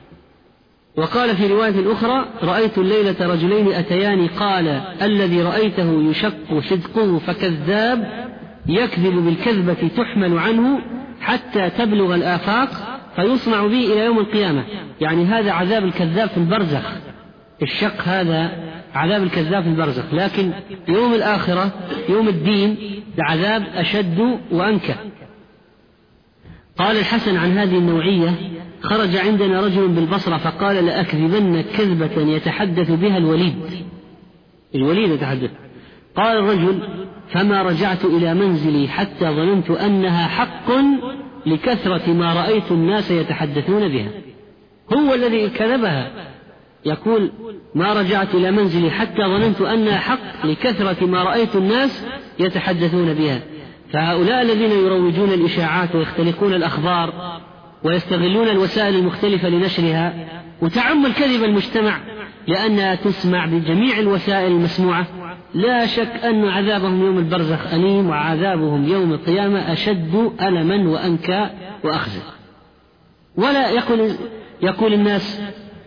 وقال في رواية أخرى: رأيت الليلة رجلين أتياني، قال الذي رأيته يشق شدقه فكذاب يكذب بالكذبة تحمل عنه حتى تبلغ الآفاق فيصنع به إلى يوم القيامة. يعني هذا عذاب الكذاب في البرزخ، الشق هذا عذاب الكذاب في البرزخ، لكن يوم الآخرة يوم الدين العذاب أشد وأنكى. قال الحسن عن هذه النوعية: خرج عندنا رجل بالبصرة فقال: لأكذبن كذبة يتحدث بها الوليد يتحدث. قال الرجل: فما رجعت إلى منزلي حتى ظننت أنها حق لكثرة ما رأيت الناس يتحدثون بها. هو الذي كذبها، يقول: ما رجعت إلى منزلي حتى ظننت أنها حق لكثرة ما رأيت الناس يتحدثون بها. فهؤلاء الذين يروجون الإشاعات ويختلقون الأخبار ويستغلون الوسائل المختلفة لنشرها وتعم كذب المجتمع لأنها تسمع بجميع الوسائل المسموعة، لا شك أن عذابهم يوم البرزخ أليم، وعذابهم يوم القيامة أشد ألما وأنكى وأخزى. ولا يقول الناس: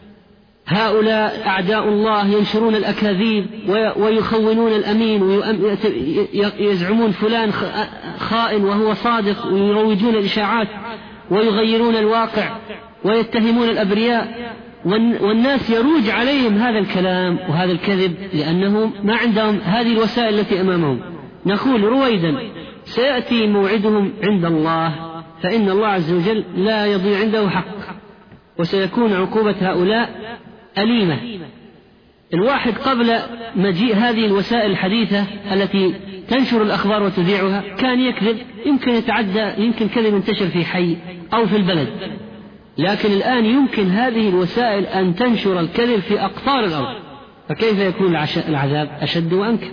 هؤلاء أعداء الله ينشرون الأكاذيب ويخونون الأمين ويزعمون فلان خائن وهو صادق، ويروجون الإشاعات ويغيرون الواقع ويتهمون الأبرياء، والناس يروج عليهم هذا الكلام وهذا الكذب لأنهم ما عندهم هذه الوسائل التي أمامهم. نقول رويدا: سيأتي موعدهم عند الله، فإن الله عز وجل لا يضيع عنده حق، وسيكون عقوبة هؤلاء أليمة. الواحد قبل مجيء هذه الوسائل الحديثة التي تنشر الأخبار وتذيعها كان يكذب، يمكن يتعدى، يمكن كذب ينتشر في حي أو في البلد، لكن الآن يمكن هذه الوسائل أن تنشر الكذب في أقطار الأرض، فكيف يكون العذاب أشد وأنكى؟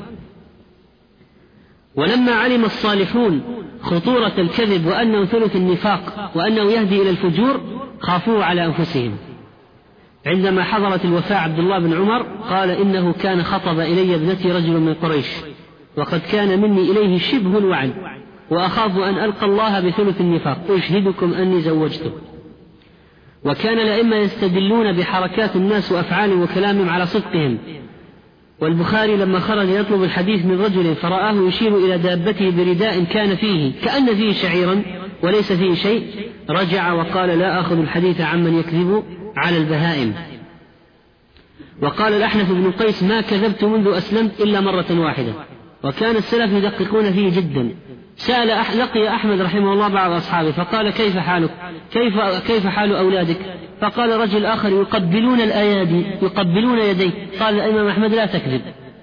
ولما علم الصالحون خطورة الكذب وأنه ثلث النفاق وأنه يهدي إلى الفجور خافوا على أنفسهم. عندما حضرت الوفاة عبد الله بن عمر قال: إنه كان خطب إلي ابنتي رجل من قريش، وقد كان مني إليه شبه الوعد، وأخاف أن ألقى الله بثلث النفاق، أشهدكم أني زوجته. وكان الأئمة يستدلون بحركات الناس وأفعالهم وكلامهم على صدقهم. والبخاري لما خرج يطلب الحديث من رجل فرآه يشير إلى دابته برداء كان فيه كأن فيه شعيرا وليس فيه شيء، رجع وقال: لا أخذ الحديث عمن يكذب على البهائم. وقال الأحنف بن قيس: ما كذبت منذ أسلمت إلا مرة واحدة. وكان السلف يدققون فيه جدا. لقي أحمد رحمه الله بعض أصحابه فقال: كيف حالك؟ كيف حال أولادك؟ فقال رجل آخر: يقبلون الأيادي، يقبلون يديك. قال الإمام أحمد: لا تكذب.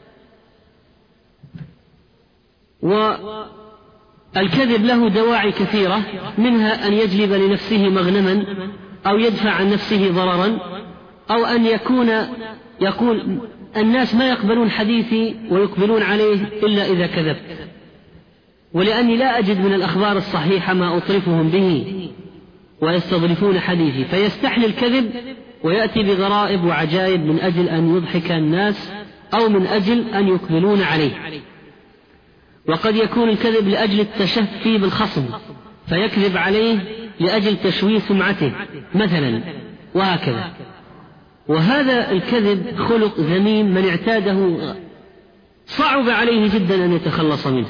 والكذب له دواعي كثيرة، منها أن يجلب لنفسه مغنما، أو يدفع عن نفسه ضررا، أو أن يقول الناس ما يقبلون حديثي ويقبلون عليه إلا إذا كذبت. ولأني لا أجد من الأخبار الصحيحة ما أطرفهم به ويستظرفون حديثي، فيستحلي الكذب ويأتي بغرائب وعجائب من أجل أن يضحك الناس أو من أجل أن يقبلون عليه. وقد يكون الكذب لأجل التشفي بالخصم فيكذب عليه لأجل تشويه سمعته مثلا، وهكذا. وهذا الكذب خلق ذميم، من اعتاده صعب عليه جدا أن يتخلص منه،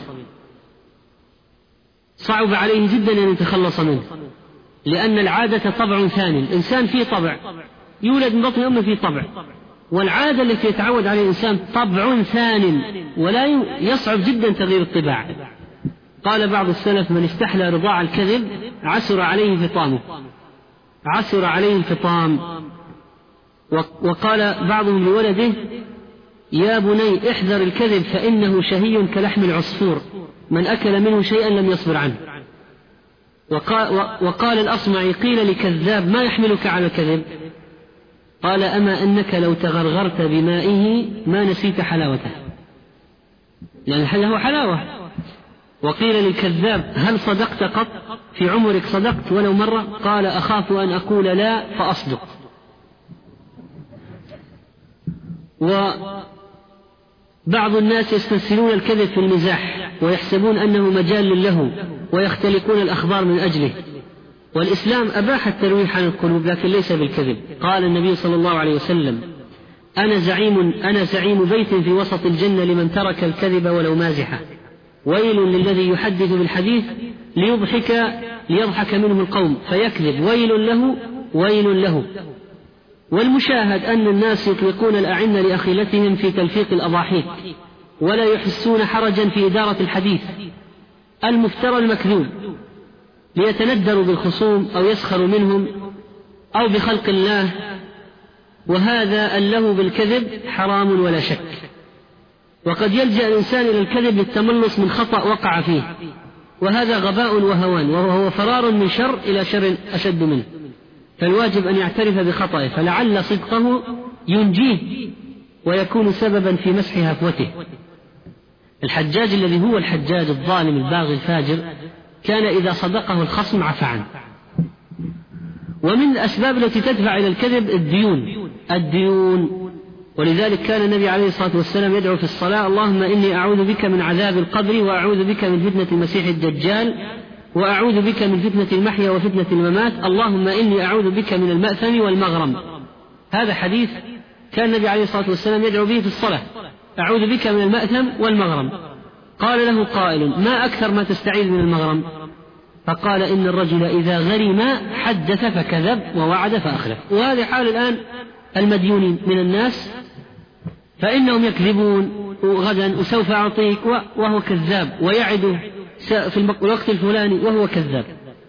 صعب عليه جدا أن يتخلص منه، لأن العادة طبع ثاني. الإنسان فيه طبع، يولد من بطن أمه فيه طبع، والعادة التي يتعود عليها الإنسان طبع ثان، ولا يصعب جدا تغيير الطباع. قال بعض السلف: من استحلى رضاع الكذب عسر عليه فطامه، عسر عليه الفطام. وقال بعضهم لولده: يا بني احذر الكذب فإنه شهي كلحم العصفور، من أكل منه شيئا لم يصبر عنه. وقال الأصمعي: قيل لكذاب: ما يحملك على الكذب؟ قال: أما أنك لو تغرغرت بمائه ما نسيت حلاوته، لأن له حلاوة. وقيل للكذاب: هل صدقت قط في عمرك؟ صدقت ولو مرة؟ قال: أخاف أن أقول لا فأصدق. وبعض الناس يستسهلون الكذب في المزاح ويحسبون أنه مجال للهو ويختلقون الأخبار من أجله، والإسلام أباح الترويح عن القلوب لكن ليس بالكذب. قال النبي صلى الله عليه وسلم: أنا زعيم بيت في وسط الجنة لمن ترك الكذب ولو مازحة، ويل للذي يحدث بالحديث ليضحك منه القوم فيكذب، ويل له ويل له. والمشاهد أن الناس يطلقون الأعنة لأخيلتهم في تلفيق الأضاحيك، ولا يحسون حرجا في إدارة الحديث المفترى المكذوب، ليتندروا بالخصوم أو يسخروا منهم أو بخلق الله. وهذا اللهو بالكذب حرام ولا شك. وقد يلجأ الإنسان إلى الكذب للتملص من خطأ وقع فيه، وهذا غباء وهوان، وهو فرار من شر إلى شر أشد منه. فالواجب أن يعترف بخطئه، فلعل صدقه ينجيه ويكون سببا في مسح هفوته. الحجاج الذي هو الحجاج الظالم الباغي الفاجر كان إذا صدقه الخصم عفى عنه. ومن الأسباب التي تدفع إلى الكذب الديون. ولذلك كان النبي عليه الصلاة والسلام يدعو في الصلاة: اللهم إني أعوذ بك من عذاب القبر، وأعوذ بك من فتنة المسيح الدجال، وأعوذ بك من فتنة المحيا وفتنة الممات، اللهم إني أعوذ بك من المأثم والمغرم. هذا حديث كان النبي عليه الصلاة والسلام يدعو به في الصلاة: أعوذ بك من المأثم والمغرم. قال له قائل: ما أكثر ما تستعيذ من المغرم؟ فقال: إن الرجل إذا غرم حدث فكذب ووعد فأخلف. وهذه حال الآن المديونين من الناس، فإنهم يكذبون: غدا وسوف أعطيك، وهو كذاب، ويعد في الوقت الفلاني وهو كذاب.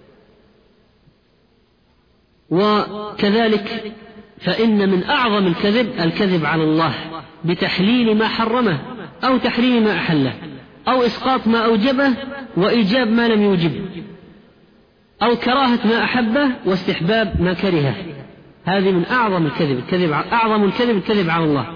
وكذلك فإن من أعظم الكذب على الله بتحليل ما حرمه أو تحريم ما أحله، أو إسقاط ما أوجبه وإيجاب ما لم يوجبه، أو كراهة ما أحبه واستحباب ما كرهه. هذه من أعظم الكذب على الله.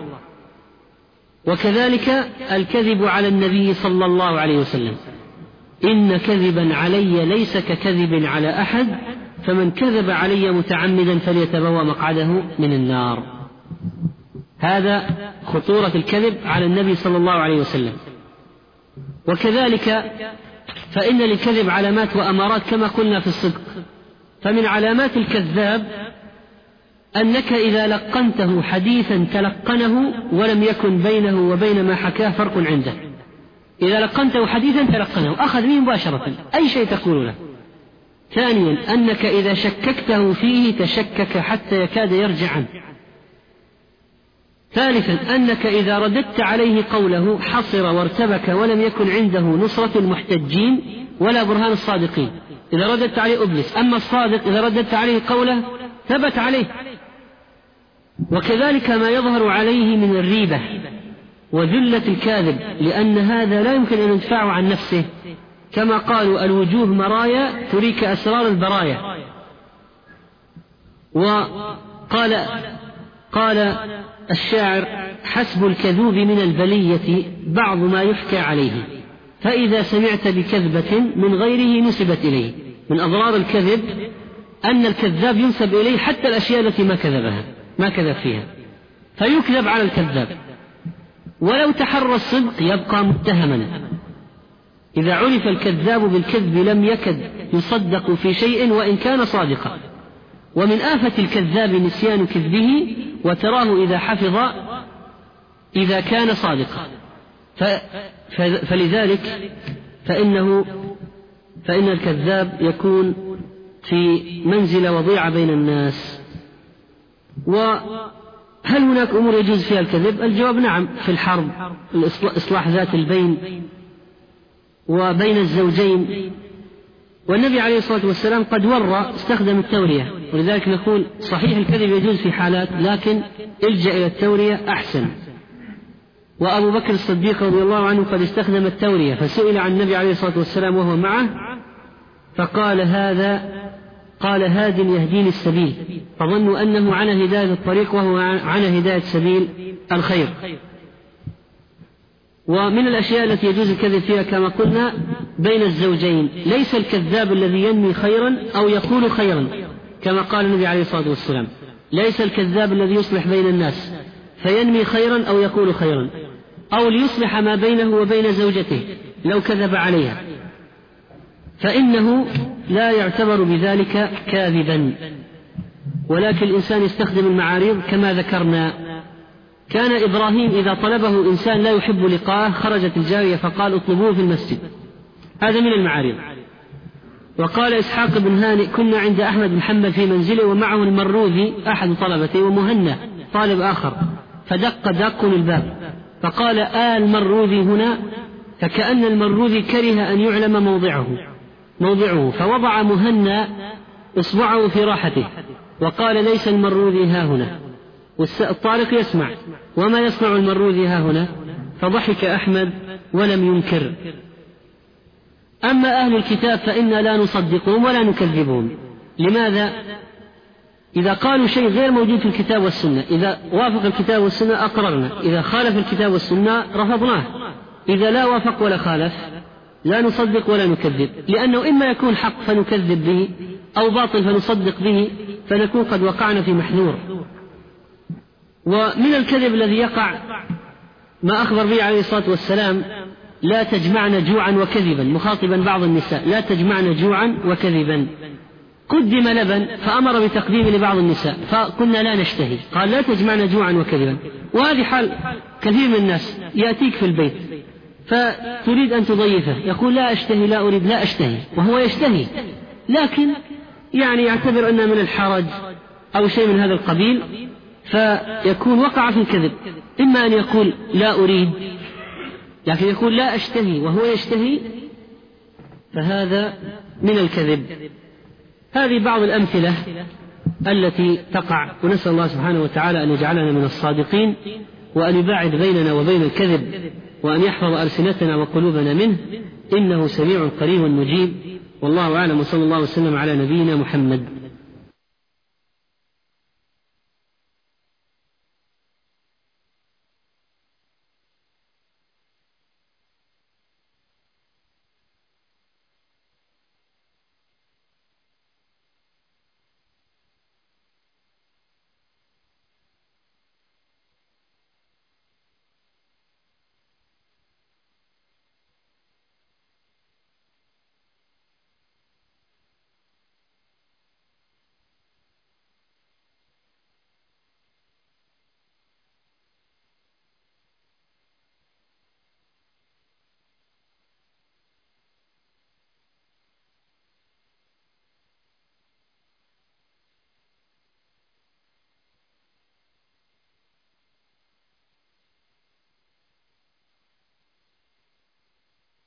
وكذلك الكذب على النبي صلى الله عليه وسلم: إن كذبا علي ليس ككذب على أحد، فمن كذب علي متعمدا فليتبوأ مقعده من النار. هذا خطورة الكذب على النبي صلى الله عليه وسلم. وكذلك فإن للكذب علامات وأمارات كما قلنا في الصدق. فمن علامات الكذاب أنك إذا لقنته حديثا تلقنه ولم يكن بينه وبين ما حكاه فرق عنده. إذا لقنته حديثا تلقنه، أخذ منه مباشرة أي شيء تقول له. ثانيا أنك إذا شككته فيه تشكك حتى يكاد يرجع عنه. ثالثا أنك إذا رددت عليه قوله حصر وارتبك ولم يكن عنده نصرة المحتجين ولا برهان الصادقين. إذا رددت عليه أبلس، أما الصادق إذا رددت عليه قوله ثبت عليه. وكذلك ما يظهر عليه من الريبة وذلة الكاذب، لأن هذا لا يمكن أن يدفعه عن نفسه، كما قالوا: الوجوه مرايا تريك أسرار البرايا. قال الشاعر: حسب الكذوب من البلية بعض ما يحكى عليه، فإذا سمعت بكذبة من غيره نسبت إليه. من أضرار الكذب أن الكذاب ينسب إليه حتى الأشياء التي ما كذب فيها، فيكذب على الكذاب، ولو تحرى الصدق يبقى متهما. إذا عرف الكذاب بالكذب لم يكد يصدق في شيء وإن كان صادقا. ومن آفة الكذاب نسيان كذبه، وتراه إذا حفظ إذا كان صادقا. فلذلك فإن الكذاب يكون في منزلة وضيعة بين الناس. وهل هناك أمور يجوز فيها الكذب؟ الجواب نعم، في الحرب، إصلاح ذات البين وبين الزوجين. والنبي عليه الصلاة والسلام قد استخدم التورية، ولذلك نقول صحيح الكذب يجوز في حالات، لكن الجأ إلى التورية أحسن. وأبو بكر الصديق رضي الله عنه قد استخدم التورية، فسئل عن النبي عليه الصلاة والسلام وهو معه فقال قال هاد يهديني السبيل، فظنوا أنه على هداية الطريق وهو على هداية سبيل الخير. ومن الأشياء التي يجوز الكذب فيها كما قلنا بين الزوجين، ليس الكذاب الذي ينمي خيرا أو يقول خيرا، كما قال النبي عليه الصلاة والسلام: ليس الكذاب الذي يصلح بين الناس فينمي خيرا أو يقول خيرا، أو ليصلح ما بينه وبين زوجته لو كذب عليها، فإنه لا يعتبر بذلك كاذبا. ولكن الإنسان يستخدم المعاريض كما ذكرنا. كان إبراهيم إذا طلبه إنسان لا يحب لقاءه خرجت الجارية فقال: اطلبوه في المسجد. هذا من المعاريض. وقال إسحاق بن هانئ: كنا عند أحمد بن حنبل في منزله ومعه المروذي أحد طلبته ومهنا طالب آخر، فدق داق الباب فقال: المروذي هنا؟ فكأن المروذي كره أن يعلم موضعه، فوضع مهنا إصبعه في راحته وقال: ليس المروذي ها هنا. والطارق يسمع: وما يصنع المروذي ها هنا؟ فضحك أحمد ولم ينكر. أما أهل الكتاب فإنا لا نصدقهم ولا نكذبهم. لماذا؟ إذا قالوا شيء غير موجود في الكتاب والسنة، إذا وافق الكتاب والسنة أقررنا، إذا خالف الكتاب والسنة رفضناه. إذا لا وافق ولا خالف لا نصدق ولا نكذب، لأنه إما يكون حق فنكذب به أو باطل فنصدق به، فنكون قد وقعنا في محذور. ومن الكذب الذي يقع ما أخبر به عليه الصلاة والسلام: لا تجمعن جوعا وكذبا، مخاطبا بعض النساء: لا تجمعن جوعا وكذبا. قدم لبن فأمر بتقديم لبعض النساء فقلنا لا نشتهي، قال: لا تجمعن جوعا وكذبا. وهذه حال كثير من الناس، يأتيك في البيت فتريد أن تضيفه يقول: لا أشتهي، لا أريد، لا أشتهي، وهو يشتهي، لكن يعني يعتبر أنه من الحرج أو شيء من هذا القبيل، فيكون وقع في الكذب. إما أن يقول: لا أريد، لكن يقول: لا أشتهي وهو يشتهي، فهذا من الكذب. هذه بعض الأمثلة التي تقع، ونسأل الله سبحانه وتعالى أن يجعلنا من الصادقين، وأن يباعد بيننا وبين الكذب، وأن يحفظ ألسنتنا وقلوبنا منه، إنه سميع قريب مجيب. والله أعلم، وصلى الله وسلم على نبينا محمد.